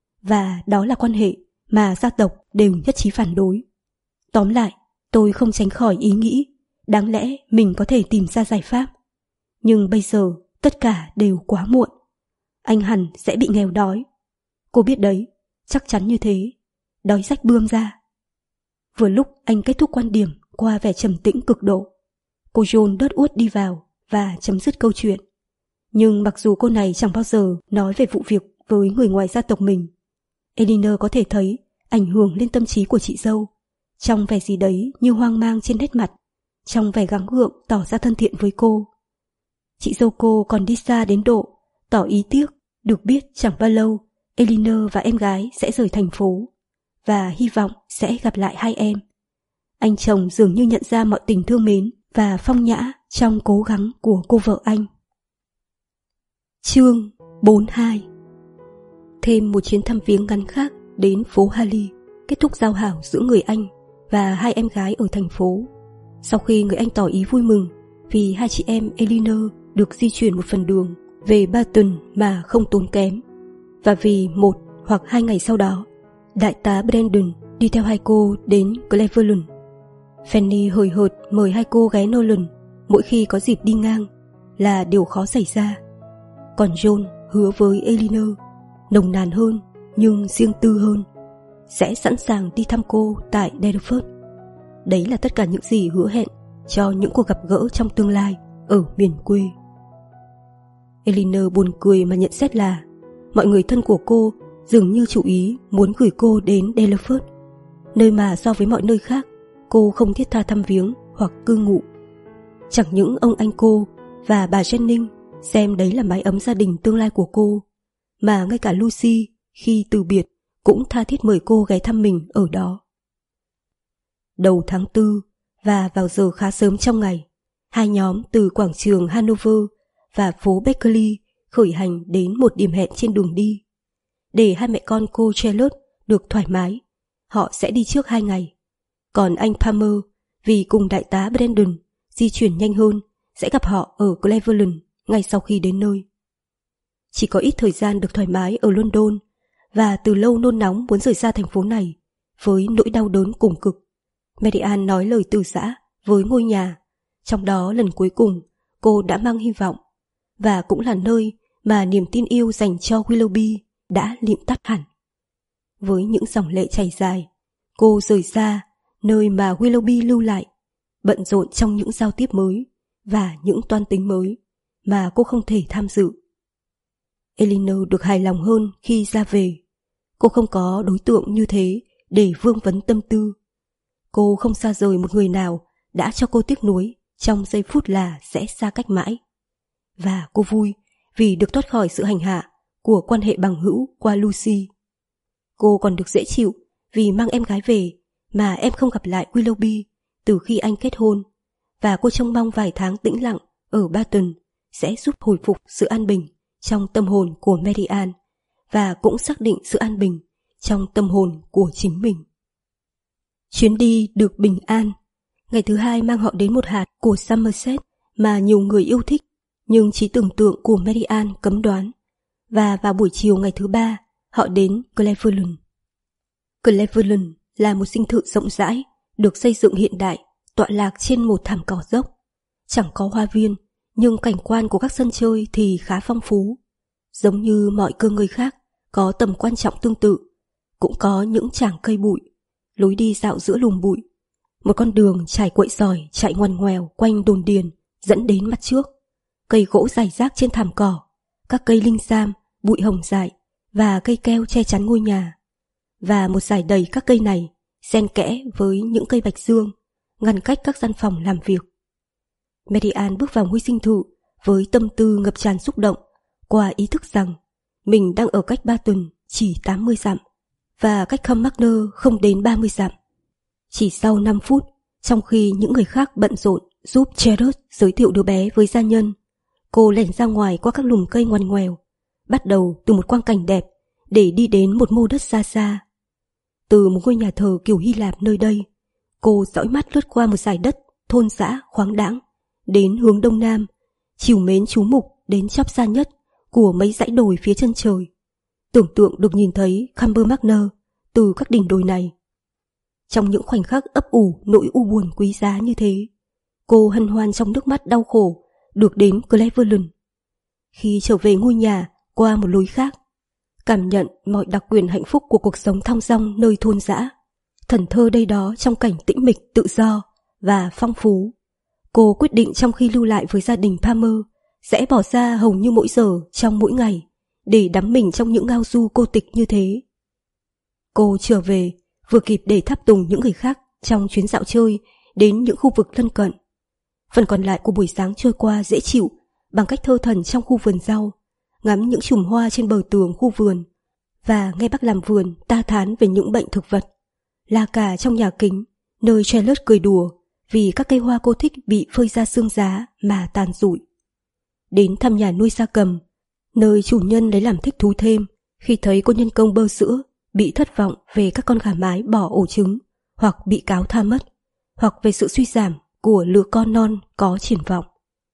và đó là quan hệ mà gia tộc đều nhất trí phản đối. Tóm lại, tôi không tránh khỏi ý nghĩ đáng lẽ mình có thể tìm ra giải pháp. Nhưng bây giờ tất cả đều quá muộn. Anh hẳn sẽ bị nghèo đói. Cô biết đấy, chắc chắn như thế, đói rách bươm ra. Vừa lúc anh kết thúc quan điểm qua vẻ trầm tĩnh cực độ, cô John đớt uốt đi vào và chấm dứt câu chuyện. Nhưng mặc dù cô này chẳng bao giờ nói về vụ việc với người ngoài gia tộc mình, Elinor có thể thấy ảnh hưởng lên tâm trí của chị dâu, trong vẻ gì đấy như hoang mang trên nét mặt, trong vẻ gắng gượng tỏ ra thân thiện với cô. Chị dâu cô còn đi xa đến độ tỏ ý tiếc được biết chẳng bao lâu Elinor và em gái sẽ rời thành phố và hy vọng sẽ gặp lại hai em. Anh chồng dường như nhận ra mọi tình thương mến và phong nhã trong cố gắng của cô vợ anh. Chương bốn mươi hai. Thêm một chuyến thăm viếng ngắn khác đến phố Harley kết thúc giao hảo giữa người anh và hai em gái ở thành phố. Sau khi người anh tỏ ý vui mừng vì hai chị em Elinor được di chuyển một phần đường về Barton mà không tốn kém, và vì một hoặc hai ngày sau đó đại tá Brandon đi theo hai cô đến Cleveland. Fanny hời hợt mời hai cô ghé Nolan mỗi khi có dịp đi ngang là điều khó xảy ra. Còn John hứa với Elinor nồng nàn hơn nhưng riêng tư hơn, sẽ sẵn sàng đi thăm cô tại Delaford. Đấy là tất cả những gì hứa hẹn cho những cuộc gặp gỡ trong tương lai ở miền quê. Elinor buồn cười mà nhận xét là mọi người thân của cô dường như chủ ý muốn gửi cô đến Delaford, nơi mà so với mọi nơi khác cô không thiết tha thăm viếng hoặc cư ngụ. Chẳng những ông anh cô và bà Jennings xem đấy là mái ấm gia đình tương lai của cô, mà ngay cả Lucy khi từ biệt cũng tha thiết mời cô ghé thăm mình ở đó. Đầu tháng tư và vào giờ khá sớm trong ngày, hai nhóm từ quảng trường Hanover và phố Berkeley khởi hành đến một điểm hẹn trên đường đi. Để hai mẹ con cô Charlotte được thoải mái, họ sẽ đi trước hai ngày. Còn anh Palmer, vì cùng đại tá Brandon di chuyển nhanh hơn, sẽ gặp họ ở Cleveland ngay sau khi đến nơi. Chỉ có ít thời gian được thoải mái ở London, và từ lâu nôn nóng muốn rời xa thành phố này với nỗi đau đớn cùng cực, Mary Ann nói lời từ giã với ngôi nhà, trong đó lần cuối cùng cô đã mang hy vọng, và cũng là nơi mà niềm tin yêu dành cho Willoughby đã lịm tắt hẳn. Với những dòng lệ chảy dài, cô rời xa nơi mà Willoughby lưu lại, bận rộn trong những giao tiếp mới và những toan tính mới mà cô không thể tham dự. Elinor được hài lòng hơn khi ra về. Cô không có đối tượng như thế để vương vấn tâm tư. Cô không xa rời một người nào đã cho cô tiếc nuối trong giây phút là sẽ xa cách mãi. Và cô vui vì được thoát khỏi sự hành hạ của quan hệ bằng hữu qua Lucy. Cô còn được dễ chịu vì mang em gái về mà em không gặp lại Willoughby từ khi anh kết hôn, và cô trông mong vài tháng tĩnh lặng ở Barton sẽ giúp hồi phục sự an bình trong tâm hồn của Mary Ann, và cũng xác định sự an bình trong tâm hồn của chính mình. Chuyến đi được bình an. Ngày thứ hai mang họ đến một hạt của Somerset mà nhiều người yêu thích, nhưng trí tưởng tượng của Mary Ann cấm đoán. Và vào buổi chiều ngày thứ ba, họ đến Cleveland. Cleveland là một dinh thự rộng rãi, được xây dựng hiện đại, tọa lạc trên một thảm cỏ dốc. Chẳng có hoa viên, nhưng cảnh quan của các sân chơi thì khá phong phú. Giống như mọi cơ ngơi khác, có tầm quan trọng tương tự. Cũng có những tràng cây bụi, lối đi dạo giữa lùm bụi, một con đường trải quậy sỏi chạy ngoằn ngoèo quanh đồn điền dẫn đến mặt trước, cây gỗ rải rác trên thảm cỏ, các cây linh sam, bụi hồng dại và cây keo che chắn ngôi nhà, và một dải đầy các cây này xen kẽ với những cây bạch dương ngăn cách các gian phòng làm việc. Mary Ann bước vào ngôi dinh thự với tâm tư ngập tràn xúc động qua ý thức rằng mình đang ở cách Barton chỉ tám mươi dặm và cách Carmarthen không đến ba mươi dặm. Chỉ sau năm phút, trong khi những người khác bận rộn giúp Charlotte giới thiệu đứa bé với gia nhân, cô lẻn ra ngoài qua các lùm cây ngoằn ngoèo, bắt đầu từ một quang cảnh đẹp để đi đến một mô đất xa xa. Từ một ngôi nhà thờ kiểu Hy Lạp nơi đây, cô dõi mắt lướt qua một dải đất thôn xã khoáng đãng đến hướng đông nam, trìu mến chú mục đến chóp xa nhất của mấy dãy đồi phía chân trời, tưởng tượng được nhìn thấy Carmarthen từ các đỉnh đồi này. Trong những khoảnh khắc ấp ủ nỗi u buồn quý giá như thế, cô hân hoan trong nước mắt đau khổ được đến Cleveland. Khi trở về ngôi nhà qua một lối khác, cảm nhận mọi đặc quyền hạnh phúc của cuộc sống thong dong nơi thôn dã, thần thơ đây đó trong cảnh tĩnh mịch, tự do và phong phú. Cô quyết định trong khi lưu lại với gia đình Palmer sẽ bỏ ra hầu như mỗi giờ trong mỗi ngày để đắm mình trong những ngao du cô tịch như thế. Cô trở về vừa kịp để tháp tùng những người khác trong chuyến dạo chơi đến những khu vực lân cận. Phần còn lại của buổi sáng trôi qua dễ chịu bằng cách thơ thẩn trong khu vườn rau, ngắm những chùm hoa trên bờ tường khu vườn và nghe bác làm vườn ta thán về những bệnh thực vật. La cà trong nhà kính, nơi Charlotte cười đùa vì các cây hoa cô thích bị phơi ra sương giá mà tàn rụi. Đến thăm nhà nuôi gia cầm, nơi chủ nhân lấy làm thích thú thêm khi thấy cô nhân công bơ sữa bị thất vọng về các con gà mái bỏ ổ trứng hoặc bị cáo tha mất, hoặc về sự suy giảm của lứa con non có triển vọng.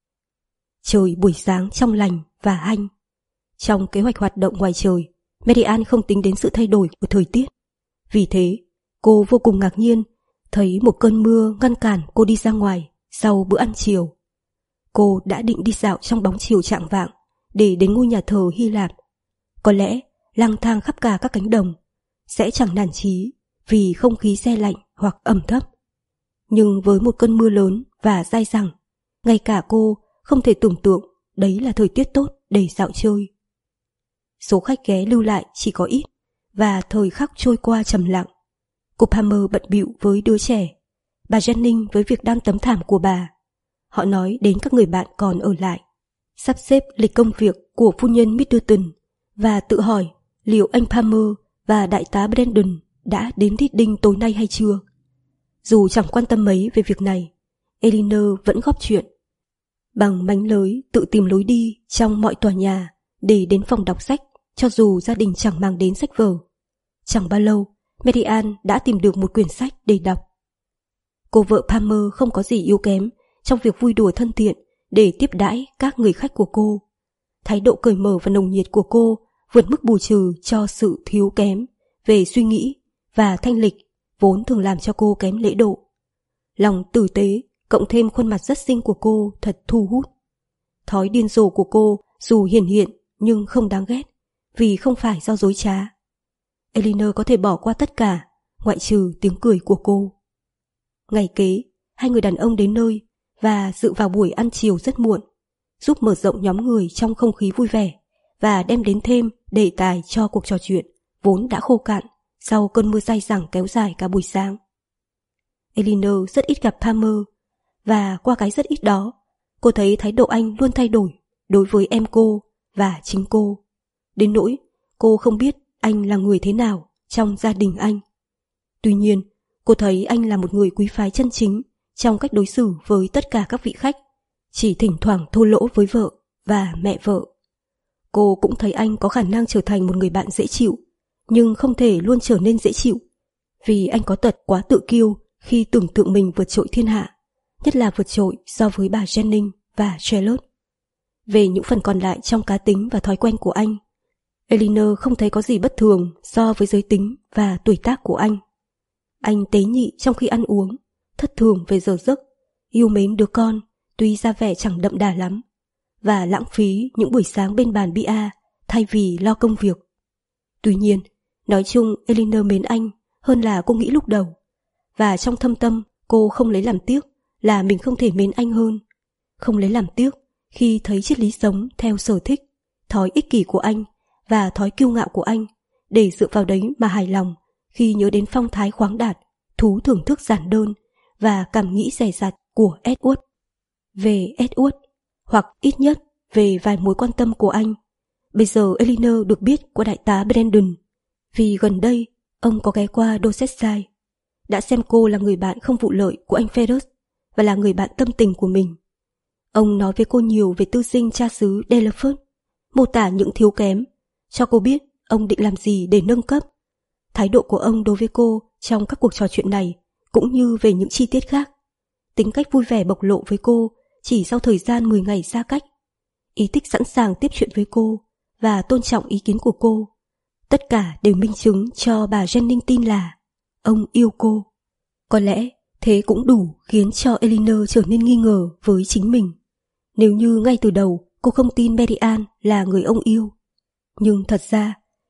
Trời buổi sáng trong lành và hanh. Trong kế hoạch hoạt động ngoài trời, Mary Ann không tính đến sự thay đổi của thời tiết. Vì thế, cô vô cùng ngạc nhiên thấy một cơn mưa ngăn cản cô đi ra ngoài sau bữa ăn chiều. Cô đã định đi dạo trong bóng chiều chạng vạng để đến ngôi nhà thờ Hy Lạp. Có lẽ lang thang khắp cả các cánh đồng sẽ chẳng nản chí vì không khí se lạnh hoặc ẩm thấp. Nhưng với một cơn mưa lớn và dai dẳng, ngay cả cô không thể tưởng tượng đấy là thời tiết tốt để dạo chơi. Số khách ghé lưu lại chỉ có ít và thời khắc trôi qua trầm lặng. Cô Palmer bận bịu với đứa trẻ, bà Jennings với việc đan tấm thảm của bà. Họ nói đến các người bạn còn ở lại, sắp xếp lịch công việc của phu nhân Middleton và tự hỏi liệu anh Palmer và đại tá Brandon đã đến Reading tối nay hay chưa. Dù chẳng quan tâm mấy về việc này, Elinor vẫn góp chuyện. Bằng mánh lới tự tìm lối đi trong mọi tòa nhà để đến phòng đọc sách, cho dù gia đình chẳng mang đến sách vở. Chẳng bao lâu, Mary Ann đã tìm được một quyển sách để đọc. Cô vợ Palmer không có gì yếu kém trong việc vui đùa thân thiện để tiếp đãi các người khách của cô. Thái độ cởi mở và nồng nhiệt của cô vượt mức bù trừ cho sự thiếu kém về suy nghĩ và thanh lịch vốn thường làm cho cô kém lễ độ. Lòng tử tế cộng thêm khuôn mặt rất xinh của cô thật thu hút. Thói điên rồ của cô dù hiển hiện nhưng không đáng ghét vì không phải do dối trá. Elinor có thể bỏ qua tất cả ngoại trừ tiếng cười của cô. Ngày kế, hai người đàn ông đến nơi và dự vào buổi ăn chiều rất muộn, giúp mở rộng nhóm người trong không khí vui vẻ và đem đến thêm đề tài cho cuộc trò chuyện vốn đã khô cạn sau cơn mưa dai dẳng kéo dài cả buổi sáng. Elinor rất ít gặp Palmer và qua cái rất ít đó, cô thấy thái độ anh luôn thay đổi đối với em cô và chính cô. Đến nỗi cô không biết anh là người thế nào trong gia đình anh. Tuy nhiên, cô thấy anh là một người quý phái chân chính trong cách đối xử với tất cả các vị khách, chỉ thỉnh thoảng thô lỗ với vợ và mẹ vợ. Cô cũng thấy anh có khả năng trở thành một người bạn dễ chịu, nhưng không thể luôn trở nên dễ chịu, vì anh có tật quá tự kiêu khi tưởng tượng mình vượt trội thiên hạ, nhất là vượt trội so với bà Jennings và Charlotte. Về những phần còn lại trong cá tính và thói quen của anh, Elinor không thấy có gì bất thường so với giới tính và tuổi tác của anh. Anh tế nhị trong khi ăn uống, thất thường về giờ giấc, yêu mến đứa con tuy ra vẻ chẳng đậm đà lắm, và lãng phí những buổi sáng bên bàn bia thay vì lo công việc. Tuy nhiên, nói chung Elinor mến anh hơn là cô nghĩ lúc đầu, và trong thâm tâm cô không lấy làm tiếc là mình không thể mến anh hơn, không lấy làm tiếc khi thấy triết lý sống theo sở thích, thói ích kỷ của anh và thói kiêu ngạo của anh, để dựa vào đấy mà hài lòng khi nhớ đến phong thái khoáng đạt, thú thưởng thức giản đơn và cảm nghĩ dè dặt của Edward. Về Edward, hoặc ít nhất về vài mối quan tâm của anh, bây giờ Elinor được biết qua đại tá Brandon, vì gần đây ông có ghé qua Dorsetshire, đã xem cô là người bạn không vụ lợi của anh Ferrus và là người bạn tâm tình của mình. Ông nói với cô nhiều về tư sinh cha xứ Delaford, mô tả những thiếu kém, cho cô biết ông định làm gì để nâng cấp. Thái độ của ông đối với cô trong các cuộc trò chuyện này cũng như về những chi tiết khác. Tính cách vui vẻ bộc lộ với cô chỉ sau thời gian mười ngày xa cách. Ý thích sẵn sàng tiếp chuyện với cô và tôn trọng ý kiến của cô. Tất cả đều minh chứng cho bà Jennings tin là ông yêu cô. Có lẽ thế cũng đủ khiến cho Elinor trở nên nghi ngờ với chính mình. Nếu như ngay từ đầu cô không tin Mary Ann là người ông yêu. Nhưng thật ra,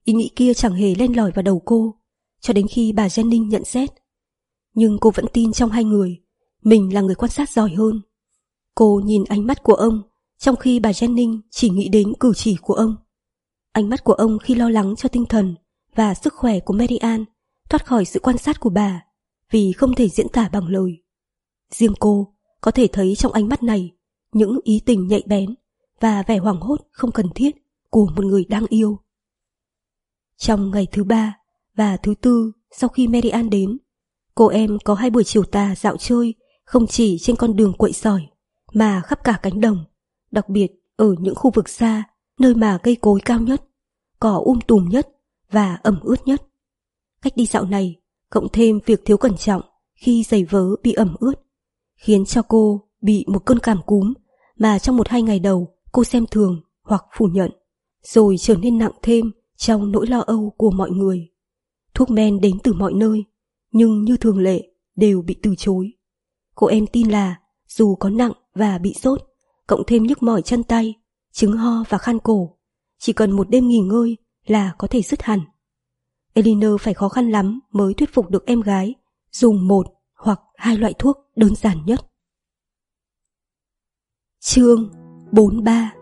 Ý nghĩ kia chẳng hề len lỏi vào đầu cô, cho đến khi bà Jennings nhận xét. Nhưng cô vẫn tin trong hai người, mình là người quan sát giỏi hơn. Cô nhìn ánh mắt của ông, trong khi bà Jennings chỉ nghĩ đến cử chỉ của ông. Ánh mắt của ông khi lo lắng cho tinh thần và sức khỏe của Mary Ann thoát khỏi sự quan sát của bà, vì không thể diễn tả bằng lời. Riêng cô có thể thấy trong ánh mắt này những ý tình nhạy bén và vẻ hoảng hốt không cần thiết của một người đang yêu. Trong ngày thứ ba và thứ tư sau khi Mary Ann đến, cô em có hai buổi chiều tà dạo chơi không chỉ trên con đường quậy sỏi mà khắp cả cánh đồng, đặc biệt ở những khu vực xa, nơi mà cây cối cao nhất, cỏ um tùm nhất và ẩm ướt nhất. Cách đi dạo này, cộng thêm việc thiếu cẩn trọng khi giày vớ bị ẩm ướt, khiến cho cô bị một cơn cảm cúm mà trong một hai ngày đầu cô xem thường hoặc phủ nhận, rồi trở nên nặng thêm trong nỗi lo âu của mọi người. Thuốc men đến từ mọi nơi, nhưng như thường lệ đều bị từ chối. Cô em tin là dù có nặng và bị sốt, cộng thêm nhức mỏi chân tay, chứng ho và khan cổ, chỉ cần một đêm nghỉ ngơi là có thể dứt hẳn. Elinor phải khó khăn lắm mới thuyết phục được em gái dùng một hoặc hai loại thuốc đơn giản nhất. Chương bốn mươi ba.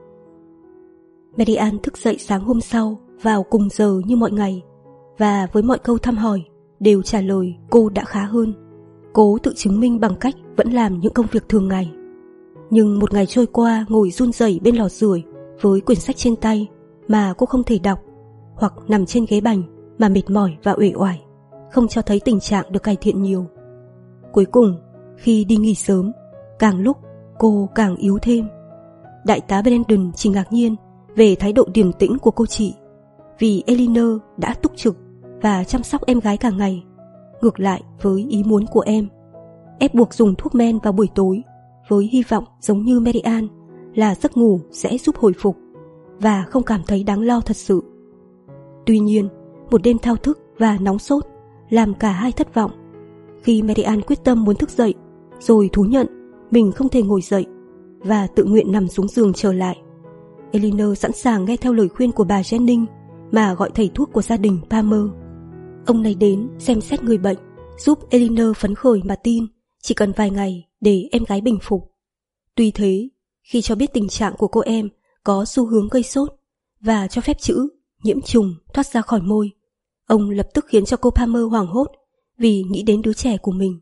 Mary Ann thức dậy sáng hôm sau vào cùng giờ như mọi ngày, và với mọi câu thăm hỏi đều trả lời cô đã khá hơn. Cố tự chứng minh bằng cách vẫn làm những công việc thường ngày. Nhưng một ngày trôi qua ngồi run rẩy bên lò sưởi với quyển sách trên tay mà cô không thể đọc, hoặc nằm trên ghế bành mà mệt mỏi và uể oải, không cho thấy tình trạng được cải thiện nhiều. Cuối cùng, khi đi nghỉ sớm, càng lúc cô càng yếu thêm. Đại tá Brandon chỉ ngạc nhiên về thái độ điềm tĩnh của cô chị, vì Elinor đã túc trực và chăm sóc em gái cả ngày, ngược lại với ý muốn của em, ép buộc dùng thuốc men vào buổi tối với hy vọng giống như Mary Ann là giấc ngủ sẽ giúp hồi phục và không cảm thấy đáng lo thật sự. Tuy nhiên, một đêm thao thức và nóng sốt làm cả hai thất vọng. Khi Mary Ann quyết tâm muốn thức dậy, rồi thú nhận mình không thể ngồi dậy và tự nguyện nằm xuống giường trở lại, Elinor sẵn sàng nghe theo lời khuyên của bà Jennings mà gọi thầy thuốc của gia đình Palmer. Ông này đến xem xét người bệnh, giúp Elinor phấn khởi mà tin chỉ cần vài ngày để em gái bình phục. Tuy thế, khi cho biết tình trạng của cô em có xu hướng gây sốt và cho phép chữ nhiễm trùng thoát ra khỏi môi, ông lập tức khiến cho cô Palmer hoảng hốt vì nghĩ đến đứa trẻ của mình.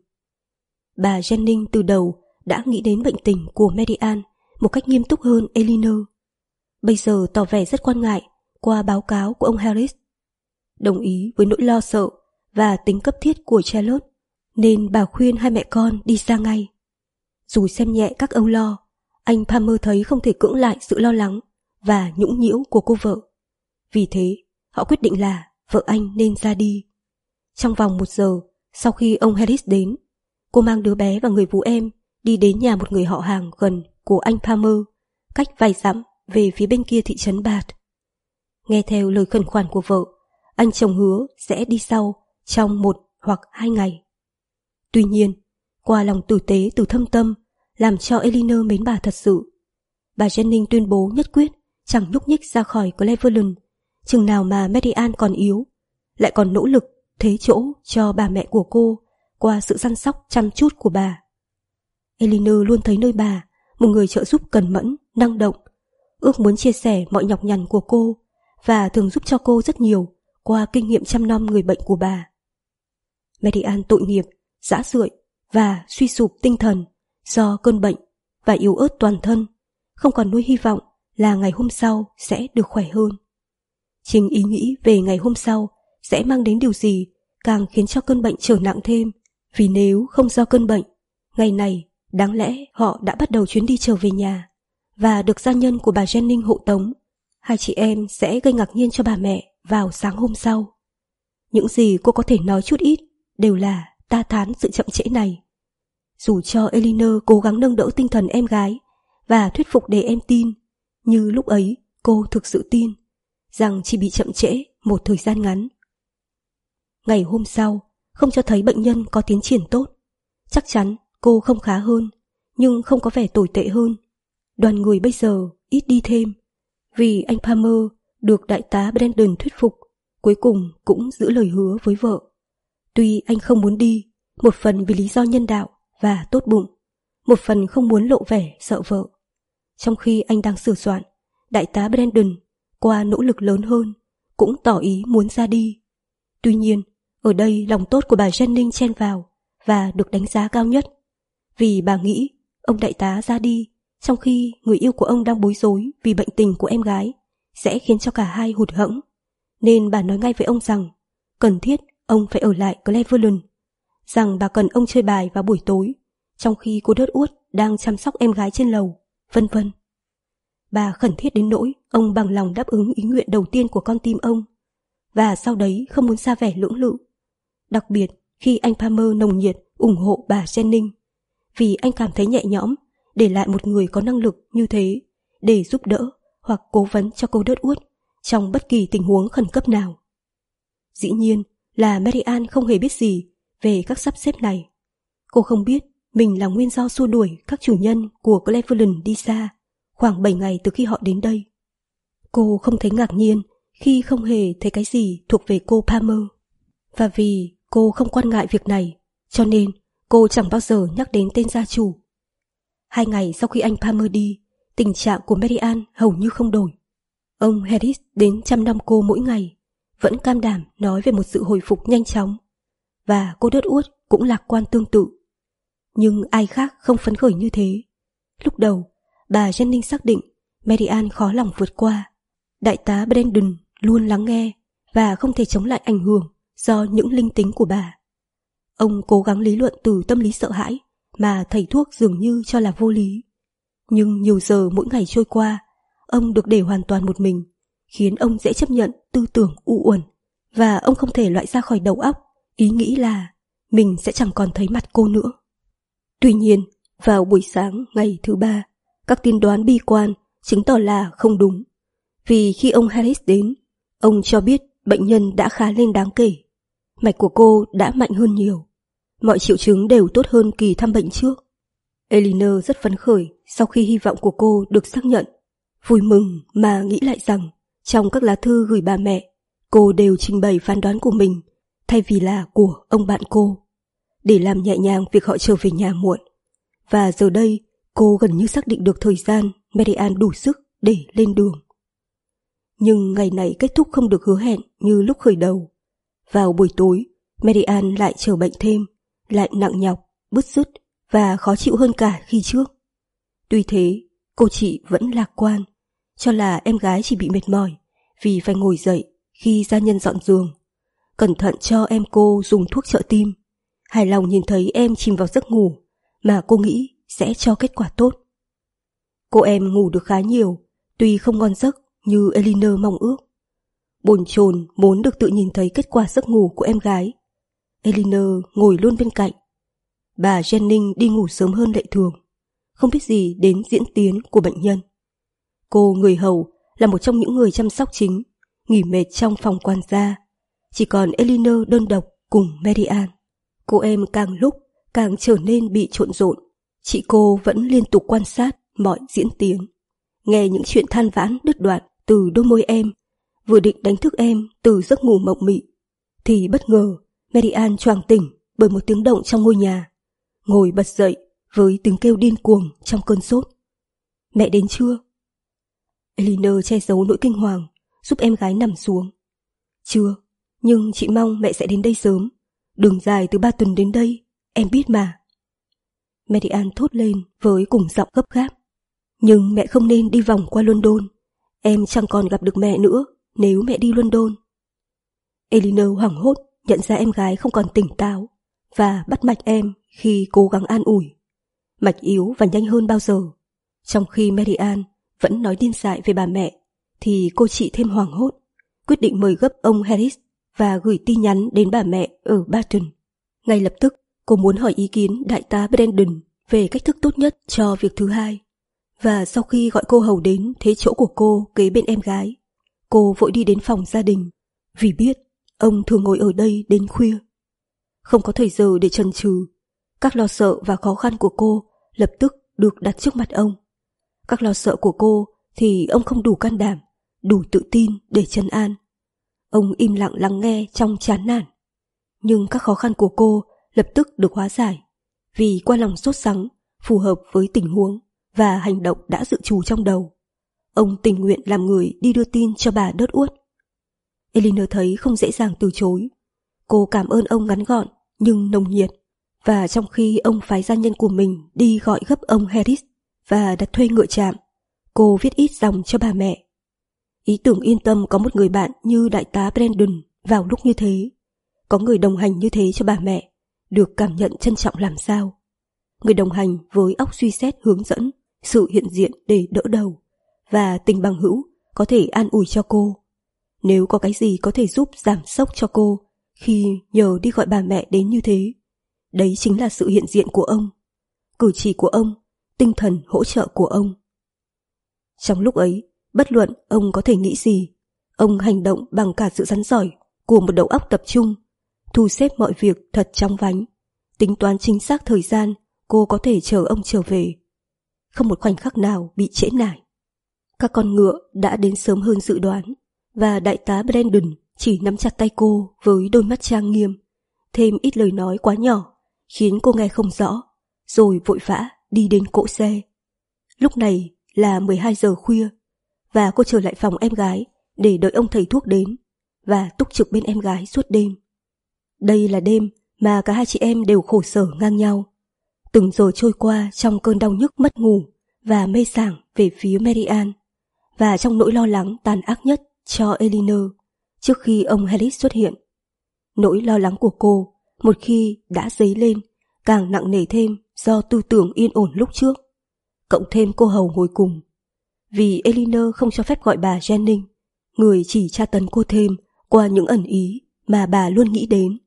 Bà Jennings từ đầu đã nghĩ đến bệnh tình của Mary Ann một cách nghiêm túc hơn Elinor. Bây giờ tỏ vẻ rất quan ngại qua báo cáo của ông Harris. Đồng ý với nỗi lo sợ và tính cấp thiết của Charlotte, nên bà khuyên hai mẹ con đi ra ngay. Dù xem nhẹ các âu lo, anh Palmer thấy không thể cưỡng lại sự lo lắng và nhũng nhiễu của cô vợ. Vì thế, họ quyết định là vợ anh nên ra đi. Trong vòng một giờ sau khi ông Harris đến, cô mang đứa bé và người vú em đi đến nhà một người họ hàng gần của anh Palmer, cách vài dặm về phía bên kia thị trấn Bath. Nghe theo lời khẩn khoản của vợ, anh chồng hứa sẽ đi sau trong một hoặc hai ngày. Tuy nhiên, qua lòng tử tế từ thâm tâm làm cho Elinor mến bà thật sự, bà Jennings tuyên bố nhất quyết chẳng nhúc nhích ra khỏi Cleveland chừng nào mà Mary Ann còn yếu, lại còn nỗ lực thế chỗ cho bà mẹ của cô qua sự săn sóc chăm chút của bà. Elinor luôn thấy nơi bà một người trợ giúp cần mẫn, năng động, ước muốn chia sẻ mọi nhọc nhằn của cô và thường giúp cho cô rất nhiều qua kinh nghiệm chăm nom người bệnh của bà. Mary Ann tội nghiệp, rã rượi và suy sụp tinh thần do cơn bệnh và yếu ớt toàn thân, không còn nuôi hy vọng là ngày hôm sau sẽ được khỏe hơn. Chính ý nghĩ về ngày hôm sau sẽ mang đến điều gì càng khiến cho cơn bệnh trở nặng thêm, vì nếu không do cơn bệnh, ngày này đáng lẽ họ đã bắt đầu chuyến đi trở về nhà và được gia nhân của bà Jennings hộ tống. Hai chị em sẽ gây ngạc nhiên cho bà mẹ vào sáng hôm sau. Những gì cô có thể nói chút ít đều là ta thán sự chậm trễ này. Dù cho Elinor cố gắng nâng đỡ tinh thần em gái và thuyết phục để em tin, như lúc ấy cô thực sự tin rằng chỉ bị chậm trễ một thời gian ngắn. Ngày hôm sau không cho thấy bệnh nhân có tiến triển tốt. Chắc chắn cô không khá hơn, nhưng không có vẻ tồi tệ hơn. Đoàn người bây giờ ít đi thêm, vì anh Palmer được đại tá Brandon thuyết phục cuối cùng cũng giữ lời hứa với vợ. Tuy anh không muốn đi, một phần vì lý do nhân đạo và tốt bụng, một phần không muốn lộ vẻ sợ vợ. Trong khi anh đang sửa soạn, đại tá Brandon, qua nỗ lực lớn hơn, cũng tỏ ý muốn ra đi. Tuy nhiên, ở đây lòng tốt của bà Jennings chen vào và được đánh giá cao nhất. Vì bà nghĩ ông đại tá ra đi trong khi người yêu của ông đang bối rối vì bệnh tình của em gái sẽ khiến cho cả hai hụt hẫng. Nên bà nói ngay với ông rằng cần thiết ông phải ở lại Cleveland, rằng bà cần ông chơi bài vào buổi tối trong khi cô Đớt Uốt đang chăm sóc em gái trên lầu, vân vân. Bà khẩn thiết đến nỗi ông bằng lòng đáp ứng ý nguyện đầu tiên của con tim ông, và sau đấy không muốn ra vẻ lưỡng lự, đặc biệt khi anh Palmer nồng nhiệt ủng hộ bà Jennings, vì anh cảm thấy nhẹ nhõm để lại một người có năng lực như thế để giúp đỡ hoặc cố vấn cho cô Đớt Uốt trong bất kỳ tình huống khẩn cấp nào. Dĩ nhiên là Mary Ann không hề biết gì về các sắp xếp này. Cô không biết mình là nguyên do xua đuổi các chủ nhân của Cleveland đi xa khoảng bảy ngày từ khi họ đến đây. Cô không thấy ngạc nhiên khi không hề thấy cái gì thuộc về cô Palmer. Và vì cô không quan ngại việc này, cho nên cô chẳng bao giờ nhắc đến tên gia chủ. Hai ngày sau khi anh Palmer đi, tình trạng của Mary Ann hầu như không đổi. Ông Harris đến chăm nom cô mỗi ngày, vẫn cam đảm nói về một sự hồi phục nhanh chóng. Và cô Đớt Uốt cũng lạc quan tương tự. Nhưng ai khác không phấn khởi như thế. Lúc đầu, bà Jennings xác định Mary Ann khó lòng vượt qua. Đại tá Brandon luôn lắng nghe và không thể chống lại ảnh hưởng do những linh tính của bà. Ông cố gắng lý luận từ tâm lý sợ hãi mà thầy thuốc dường như cho là vô lý. Nhưng nhiều giờ mỗi ngày trôi qua, ông được để hoàn toàn một mình, khiến ông dễ chấp nhận tư tưởng u uẩn, và ông không thể loại ra khỏi đầu óc ý nghĩ là mình sẽ chẳng còn thấy mặt cô nữa. Tuy nhiên, vào buổi sáng ngày thứ ba, các tiên đoán bi quan chứng tỏ là không đúng. Vì khi ông Harris đến, ông cho biết bệnh nhân đã khá lên đáng kể. Mạch của cô đã mạnh hơn nhiều. Mọi triệu chứng đều tốt hơn kỳ thăm bệnh trước. Eleanor rất phấn khởi sau khi hy vọng của cô được xác nhận. Vui mừng mà nghĩ lại rằng trong các lá thư gửi bà mẹ, cô đều trình bày phán đoán của mình thay vì là của ông bạn cô, để làm nhẹ nhàng việc họ trở về nhà muộn. Và giờ đây, cô gần như xác định được thời gian Mary Ann đủ sức để lên đường. Nhưng ngày này kết thúc không được hứa hẹn như lúc khởi đầu. Vào buổi tối, Mary Ann lại trở bệnh thêm, lại nặng nhọc, bứt rứt và khó chịu hơn cả khi trước. Tuy thế, cô chị vẫn lạc quan, cho là em gái chỉ bị mệt mỏi vì phải ngồi dậy khi gia nhân dọn giường, cẩn thận cho em cô dùng thuốc trợ tim, hài lòng nhìn thấy em chìm vào giấc ngủ mà cô nghĩ sẽ cho kết quả tốt. Cô em ngủ được khá nhiều, tuy không ngon giấc như Eleanor mong ước. Bồn chồn muốn được tự nhìn thấy kết quả giấc ngủ của em gái. Eleanor ngồi luôn bên cạnh. Bà Jennings đi ngủ sớm hơn lệ thường, không biết gì đến diễn tiến của bệnh nhân. Cô người hầu là một trong những người chăm sóc chính, nghỉ mệt trong phòng quan gia. Chỉ còn Eleanor đơn độc cùng Mary Ann. Cô em càng lúc càng trở nên bị trộn rộn. Chị cô vẫn liên tục quan sát mọi diễn tiến, nghe những chuyện than vãn đứt đoạn từ đôi môi em. Vừa định đánh thức em từ giấc ngủ mộng mị, thì bất ngờ Mary Ann choàng tỉnh bởi một tiếng động trong ngôi nhà, ngồi bật dậy với tiếng kêu điên cuồng trong cơn sốt. Mẹ đến chưa? Eleanor che giấu nỗi kinh hoàng, giúp em gái nằm xuống. Chưa, nhưng chị mong mẹ sẽ đến đây sớm. Đường dài từ ba tuần đến đây, em biết mà. Mary Ann thốt lên với cùng giọng gấp gáp. Nhưng mẹ không nên đi vòng qua London. Em chẳng còn gặp được mẹ nữa nếu mẹ đi London. Eleanor hoảng hốt nhận ra em gái không còn tỉnh táo và bắt mạch em khi cố gắng an ủi. Mạch yếu và nhanh hơn bao giờ. Trong khi Mary Ann vẫn nói điên dại về bà mẹ, thì cô chị thêm hoảng hốt, quyết định mời gấp ông Harris và gửi tin nhắn đến bà mẹ ở Barton. Ngay lập tức, cô muốn hỏi ý kiến đại tá Brandon về cách thức tốt nhất cho việc thứ hai. Và sau khi gọi cô hầu đến thế chỗ của cô kế bên em gái, cô vội đi đến phòng gia đình, vì biết ông thường ngồi ở đây đến khuya. Không có thời giờ để chần chừ, các lo sợ và khó khăn của cô lập tức được đặt trước mặt ông. Các lo sợ của cô thì ông không đủ can đảm, đủ tự tin để trấn an. Ông im lặng lắng nghe trong chán nản. Nhưng các khó khăn của cô lập tức được hóa giải, vì qua lòng sốt sắng, phù hợp với tình huống và hành động đã dự trù trong đầu. Ông tình nguyện làm người đi đưa tin cho bà Đớt Uốt. Elinor thấy không dễ dàng từ chối. Cô cảm ơn ông ngắn gọn nhưng nồng nhiệt, và trong khi ông phái gia nhân của mình đi gọi gấp ông Harris và đặt thuê ngựa trạm, cô viết ít dòng cho bà mẹ. Ý tưởng yên tâm có một người bạn như đại tá Brandon vào lúc như thế, có người đồng hành như thế cho bà mẹ, được cảm nhận trân trọng làm sao. Người đồng hành với óc suy xét hướng dẫn, sự hiện diện để đỡ đầu, và tình bằng hữu có thể an ủi cho cô. Nếu có cái gì có thể giúp giảm sốc cho cô khi nhờ đi gọi bà mẹ đến như thế, đấy chính là sự hiện diện của ông, cử chỉ của ông, tinh thần hỗ trợ của ông. Trong lúc ấy, bất luận ông có thể nghĩ gì, ông hành động bằng cả sự rắn giỏi của một đầu óc tập trung, thu xếp mọi việc thật chóng vánh, tính toán chính xác thời gian cô có thể chờ ông trở về. Không một khoảnh khắc nào bị trễ nải. Các con ngựa đã đến sớm hơn dự đoán, và đại tá Brandon chỉ nắm chặt tay cô với đôi mắt trang nghiêm, thêm ít lời nói quá nhỏ khiến cô nghe không rõ, rồi vội vã đi đến cỗ xe. Lúc này là mười hai giờ khuya, và cô trở lại phòng em gái để đợi ông thầy thuốc đến và túc trực bên em gái suốt đêm. Đây là đêm mà cả hai chị em đều khổ sở ngang nhau. Từng giờ trôi qua trong cơn đau nhức mất ngủ và mê sảng về phía Mary Ann, và trong nỗi lo lắng tàn ác nhất cho Elinor trước khi ông Harris xuất hiện. Nỗi lo lắng của cô, một khi đã dấy lên, càng nặng nề thêm do tư tưởng yên ổn lúc trước, cộng thêm cô hầu ngồi cùng. Vì Elinor không cho phép gọi bà Jennings, người chỉ tra tấn cô thêm qua những ẩn ý mà bà luôn nghĩ đến.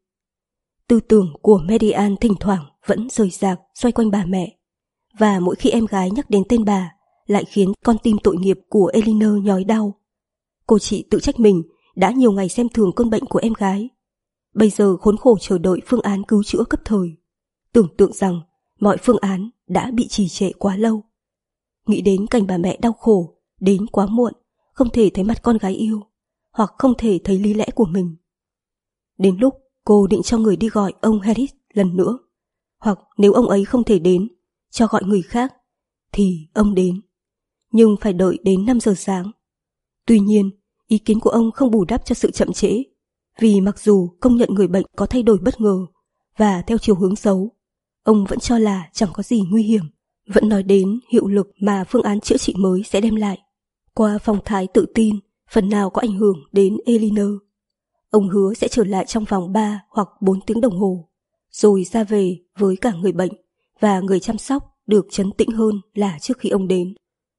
Tư tưởng của Mary Ann thỉnh thoảng vẫn rời rạc xoay quanh bà mẹ, và mỗi khi em gái nhắc đến tên bà lại khiến con tim tội nghiệp của Elinor nhói đau. Cô chị tự trách mình đã nhiều ngày xem thường cơn bệnh của em gái, bây giờ khốn khổ chờ đợi phương án cứu chữa cấp thời, tưởng tượng rằng mọi phương án đã bị trì trệ quá lâu. Nghĩ đến cảnh bà mẹ đau khổ đến quá muộn, không thể thấy mặt con gái yêu, hoặc không thể thấy lý lẽ của mình. Đến lúc cô định cho người đi gọi ông Harris lần nữa, hoặc nếu ông ấy không thể đến, cho gọi người khác, thì ông đến. Nhưng phải đợi đến năm giờ sáng. Tuy nhiên, ý kiến của ông không bù đắp cho sự chậm trễ, vì mặc dù công nhận người bệnh có thay đổi bất ngờ và theo chiều hướng xấu, ông vẫn cho là chẳng có gì nguy hiểm, vẫn nói đến hiệu lực mà phương án chữa trị mới sẽ đem lại. Qua phong thái tự tin, phần nào có ảnh hưởng đến Elinor. Ông hứa sẽ trở lại trong vòng ba hoặc bốn tiếng đồng hồ, rồi ra về với cả người bệnh và người chăm sóc được trấn tĩnh hơn là trước khi ông đến.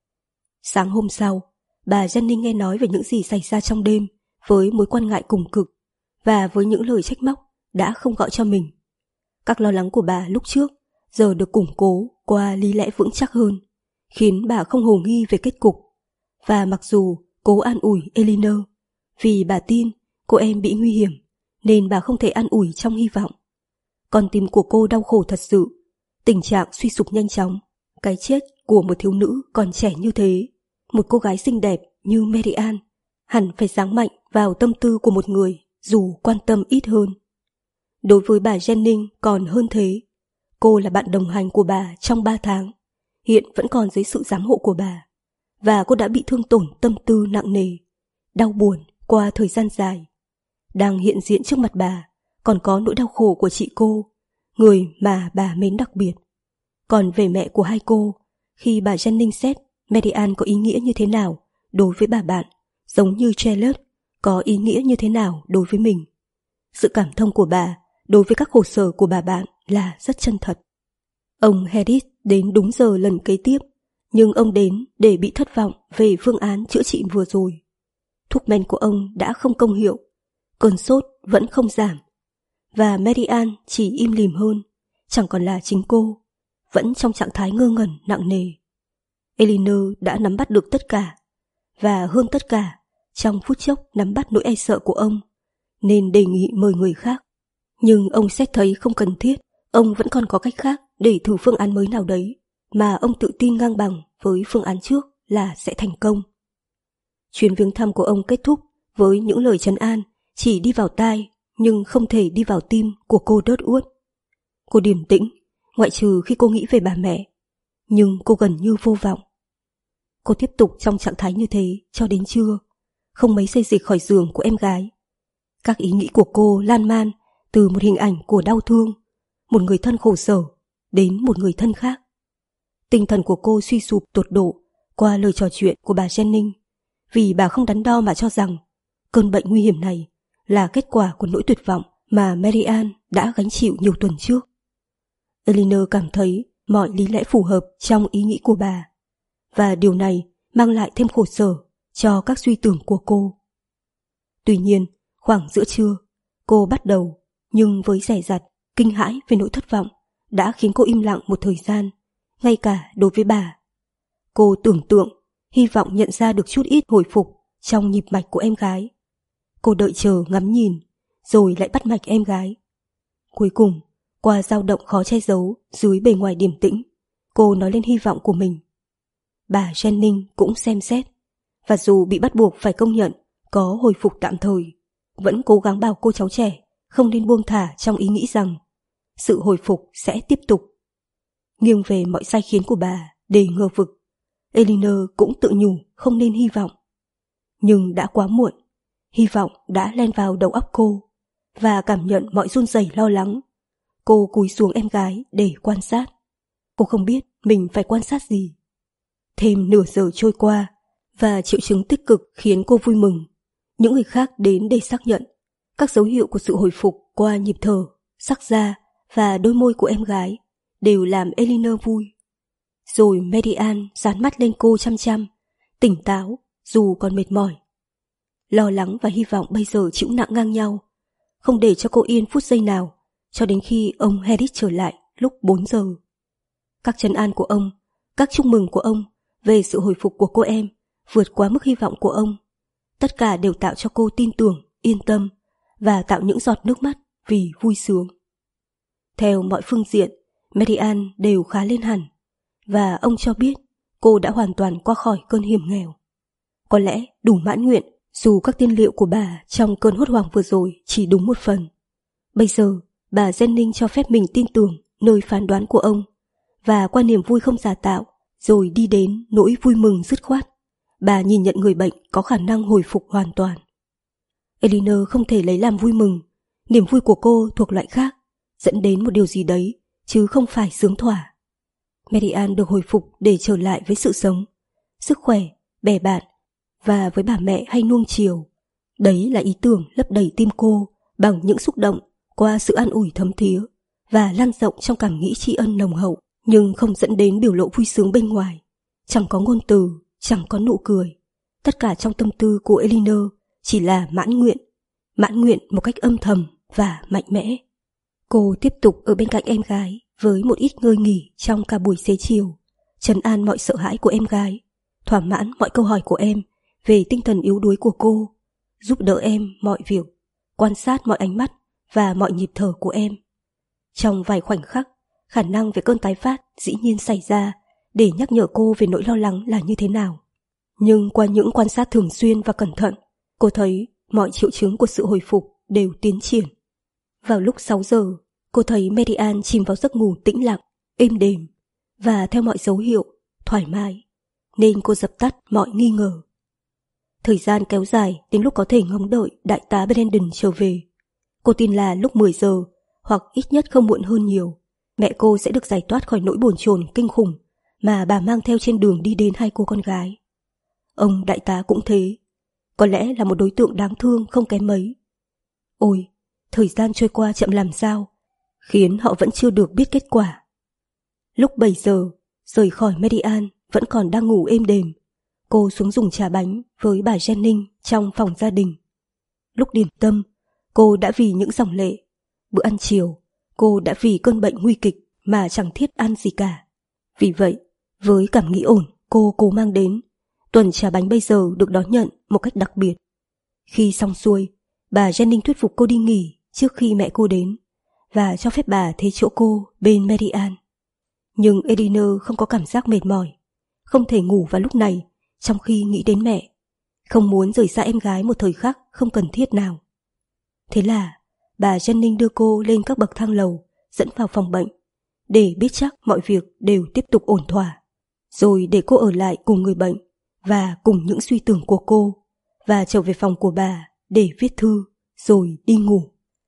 Sáng hôm sau, bà Jennings nghe nói về những gì xảy ra trong đêm với mối quan ngại cùng cực và với những lời trách móc đã không gọi cho mình. Các lo lắng của bà lúc trước giờ được củng cố qua lý lẽ vững chắc hơn, khiến bà không hồ nghi về kết cục. Và mặc dù cố an ủi Elinor, vì bà tin cô em bị nguy hiểm, nên bà không thể an ủi trong hy vọng. Con tim của cô đau khổ thật sự, tình trạng suy sụp nhanh chóng. Cái chết của một thiếu nữ còn trẻ như thế, một cô gái xinh đẹp như Mary Ann, hẳn phải giáng mạnh vào tâm tư của một người dù quan tâm ít hơn. Đối với bà Jennings còn hơn thế. Cô là bạn đồng hành của bà trong ba tháng, hiện vẫn còn dưới sự giám hộ của bà, và cô đã bị thương tổn tâm tư nặng nề, đau buồn qua thời gian dài. Đang hiện diện trước mặt bà còn có nỗi đau khổ của chị cô, người mà bà mến đặc biệt. Còn về mẹ của hai cô, khi bà Jennings xét Mary Ann có ý nghĩa như thế nào đối với bà bạn, giống như Charlotte có ý nghĩa như thế nào đối với mình. Sự cảm thông của bà đối với các khổ sở của bà bạn là rất chân thật. Ông Harris đến đúng giờ lần kế tiếp, nhưng ông đến để bị thất vọng về phương án chữa trị vừa rồi. Thuốc men của ông đã không công hiệu, cơn sốt vẫn không giảm, và Mary Ann chỉ im lìm hơn, chẳng còn là chính cô, vẫn trong trạng thái ngơ ngẩn nặng nề. Elinor đã nắm bắt được tất cả, và hơn tất cả, trong phút chốc nắm bắt nỗi e sợ của ông, nên đề nghị mời người khác. Nhưng ông xét thấy không cần thiết, ông vẫn còn có cách khác để thử phương án mới nào đấy, mà ông tự tin ngang bằng với phương án trước là sẽ thành công. Chuyến viếng thăm của ông kết thúc với những lời trấn an chỉ đi vào tai nhưng không thể đi vào tim của cô Dodgwood. Cô điềm tĩnh, ngoại trừ khi cô nghĩ về bà mẹ, nhưng cô gần như vô vọng. Cô tiếp tục trong trạng thái như thế cho đến trưa, không mấy xê dịch khỏi giường của em gái. Các ý nghĩ của cô lan man từ một hình ảnh của đau thương, một người thân khổ sở, đến một người thân khác. Tinh thần của cô suy sụp tột độ qua lời trò chuyện của bà Jennings, vì bà không đắn đo mà cho rằng cơn bệnh nguy hiểm này là kết quả của nỗi tuyệt vọng mà Mary Ann đã gánh chịu nhiều tuần trước. Elinor cảm thấy mọi lý lẽ phù hợp trong ý nghĩ của bà, và điều này mang lại thêm khổ sở cho các suy tưởng của cô. Tuy nhiên, khoảng giữa trưa, cô bắt đầu, nhưng với dè dặt, kinh hãi về nỗi thất vọng đã khiến cô im lặng một thời gian, ngay cả đối với bà. Cô tưởng tượng, hy vọng nhận ra được chút ít hồi phục trong nhịp mạch của em gái. Cô đợi chờ ngắm nhìn, rồi lại bắt mạch em gái. Cuối cùng, qua dao động khó che giấu dưới bề ngoài điềm tĩnh, cô nói lên hy vọng của mình. Bà Jennings cũng xem xét, và dù bị bắt buộc phải công nhận có hồi phục tạm thời, vẫn cố gắng bảo cô cháu trẻ không nên buông thả trong ý nghĩ rằng sự hồi phục sẽ tiếp tục. Nghiêng về mọi sai khiến của bà để ngờ vực, Elinor cũng tự nhủ không nên hy vọng. Nhưng đã quá muộn, hy vọng đã len vào đầu óc cô, và cảm nhận mọi run rẩy lo lắng. Cô cúi xuống em gái để quan sát. Cô không biết mình phải quan sát gì. Thêm nửa giờ trôi qua, và triệu chứng tích cực khiến cô vui mừng. Những người khác đến để xác nhận các dấu hiệu của sự hồi phục qua nhịp thở, sắc da và đôi môi của em gái đều làm Elinor vui. Rồi Mary Ann dán mắt lên cô chăm chăm, tỉnh táo dù còn mệt mỏi. Lo lắng và hy vọng bây giờ chịu nặng ngang nhau, không để cho cô yên phút giây nào, cho đến khi ông Harris trở lại lúc bốn giờ. Các trấn an của ông, các chúc mừng của ông về sự hồi phục của cô em vượt quá mức hy vọng của ông. Tất cả đều tạo cho cô tin tưởng, yên tâm và tạo những giọt nước mắt vì vui sướng. Theo mọi phương diện, Mary Ann đều khá lên hẳn, và ông cho biết cô đã hoàn toàn qua khỏi cơn hiểm nghèo. Có lẽ đủ mãn nguyện, dù các tiên liệu của bà trong cơn hốt hoảng vừa rồi chỉ đúng một phần. Bây giờ, bà Jennings cho phép mình tin tưởng nơi phán đoán của ông, và qua niềm vui không giả tạo, rồi đi đến nỗi vui mừng dứt khoát, bà nhìn nhận người bệnh có khả năng hồi phục hoàn toàn. Elinor không thể lấy làm vui mừng, niềm vui của cô thuộc loại khác, dẫn đến một điều gì đấy, chứ không phải sướng thỏa. Mary Ann được hồi phục để trở lại với sự sống, sức khỏe, bè bạn, và với bà mẹ hay nuông chiều. Đấy là ý tưởng lấp đầy tim cô bằng những xúc động qua sự an ủi thấm thía và lan rộng trong cảm nghĩ tri ân nồng hậu, nhưng không dẫn đến biểu lộ vui sướng bên ngoài. Chẳng có ngôn từ, chẳng có nụ cười. Tất cả trong tâm tư của Elinor chỉ là mãn nguyện, mãn nguyện một cách âm thầm và mạnh mẽ. Cô tiếp tục ở bên cạnh em gái với một ít ngơi nghỉ trong cả buổi xế chiều, trấn an mọi sợ hãi của em gái, thỏa mãn mọi câu hỏi của em về tinh thần yếu đuối của cô, giúp đỡ em mọi việc, quan sát mọi ánh mắt và mọi nhịp thở của em. Trong vài khoảnh khắc, khả năng về cơn tái phát dĩ nhiên xảy ra để nhắc nhở cô về nỗi lo lắng là như thế nào. Nhưng qua những quan sát thường xuyên và cẩn thận, cô thấy mọi triệu chứng của sự hồi phục đều tiến triển. Vào lúc sáu giờ, cô thấy Mary Ann chìm vào giấc ngủ tĩnh lặng, êm đềm và theo mọi dấu hiệu, thoải mái, nên cô dập tắt mọi nghi ngờ. Thời gian kéo dài đến lúc có thể ngóng đợi đại tá Brandon trở về. Cô tin là lúc mười giờ, hoặc ít nhất không muộn hơn nhiều, mẹ cô sẽ được giải thoát khỏi nỗi bồn chồn kinh khủng mà bà mang theo trên đường đi đến hai cô con gái. Ông đại tá cũng thế, có lẽ là một đối tượng đáng thương không kém mấy. Ôi, thời gian trôi qua chậm làm sao, khiến họ vẫn chưa được biết kết quả. Lúc bảy giờ, rời khỏi Mary Ann vẫn còn đang ngủ êm đềm, cô xuống dùng trà bánh với bà Jennings trong phòng gia đình. Lúc điểm tâm, cô đã vì những dòng lệ. Bữa ăn chiều, cô đã vì cơn bệnh nguy kịch mà chẳng thiết ăn gì cả. Vì vậy, với cảm nghĩ ổn cô cố mang đến, tuần trà bánh bây giờ được đón nhận một cách đặc biệt. Khi xong xuôi, bà Jennings thuyết phục cô đi nghỉ trước khi mẹ cô đến, và cho phép bà thế chỗ cô bên Mary Ann. Nhưng Elinor không có cảm giác mệt mỏi, không thể ngủ vào lúc này trong khi nghĩ đến mẹ, không muốn rời xa em gái một thời khắc không cần thiết nào. Thế là bà Jennings đưa cô lên các bậc thang lầu dẫn vào phòng bệnh để biết chắc mọi việc đều tiếp tục ổn thỏa, rồi để cô ở lại cùng người bệnh và cùng những suy tưởng của cô, và trở về phòng của bà để viết thư rồi đi ngủ.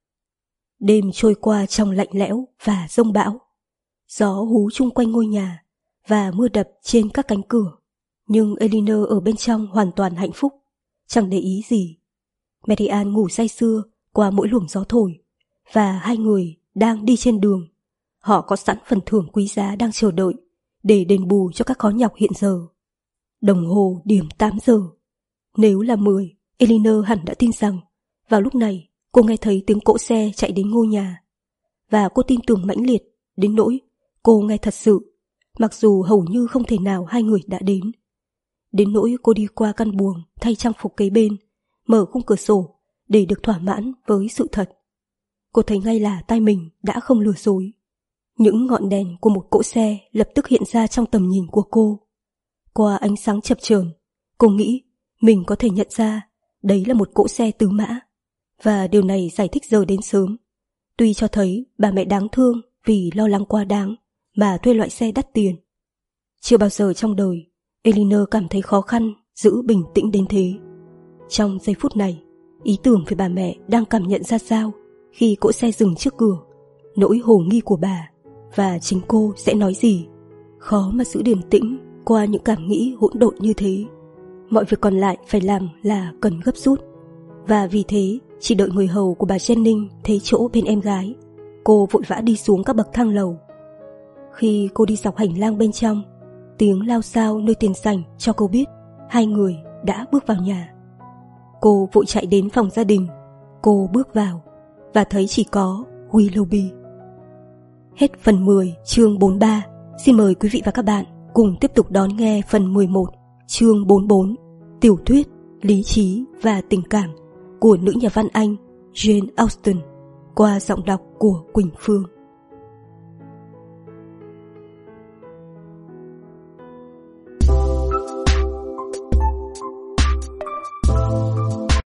Đêm trôi qua trong lạnh lẽo và giông bão. Gió hú chung quanh ngôi nhà và mưa đập trên các cánh cửa, nhưng Elinor ở bên trong hoàn toàn hạnh phúc, chẳng để ý gì. Marianne ngủ say sưa qua mỗi luồng gió thổi, và hai người đang đi trên đường. Họ có sẵn phần thưởng quý giá đang chờ đợi để đền bù cho các khó nhọc hiện giờ. Đồng hồ điểm tám giờ. Nếu là mười, Elinor hẳn đã tin rằng vào lúc này cô nghe thấy tiếng cỗ xe chạy đến ngôi nhà. Và cô tin tưởng mãnh liệt đến nỗi cô nghe thật sự, mặc dù hầu như không thể nào hai người đã đến. Đến nỗi cô đi qua căn buồng thay trang phục kế bên, mở khung cửa sổ để được thỏa mãn với sự thật. Cô thấy ngay là tai mình đã không lừa dối. Những ngọn đèn của một cỗ xe lập tức hiện ra trong tầm nhìn của cô. Qua ánh sáng chập chờn, cô nghĩ mình có thể nhận ra đấy là một cỗ xe tứ mã, và điều này giải thích giờ đến sớm. Tuy cho thấy bà mẹ đáng thương vì lo lắng quá đáng mà thuê loại xe đắt tiền. Chưa bao giờ trong đời Elinor cảm thấy khó khăn giữ bình tĩnh đến thế. Trong giây phút này, ý tưởng về bà mẹ đang cảm nhận ra sao khi cỗ xe dừng trước cửa, nỗi hồ nghi của bà và chính cô sẽ nói gì, khó mà giữ điềm tĩnh qua những cảm nghĩ hỗn độn như thế. Mọi việc còn lại phải làm là cần gấp rút, và vì thế chỉ đợi người hầu của bà Jennings thấy chỗ bên em gái, cô vội vã đi xuống các bậc thang lầu. Khi cô đi dọc hành lang bên trong, tiếng lao xao nơi tiền sảnh cho cô biết hai người đã bước vào nhà. Cô vội chạy đến phòng gia đình. Cô bước vào và thấy chỉ có Willoughby. Hết phần mười chương bốn mươi ba. Xin mời quý vị và các bạn cùng tiếp tục đón nghe phần mười một chương bốn mươi bốn, tiểu thuyết Lý trí và tình cảm của nữ nhà văn Anh Jane Austen, qua giọng đọc của Quỳnh Phương.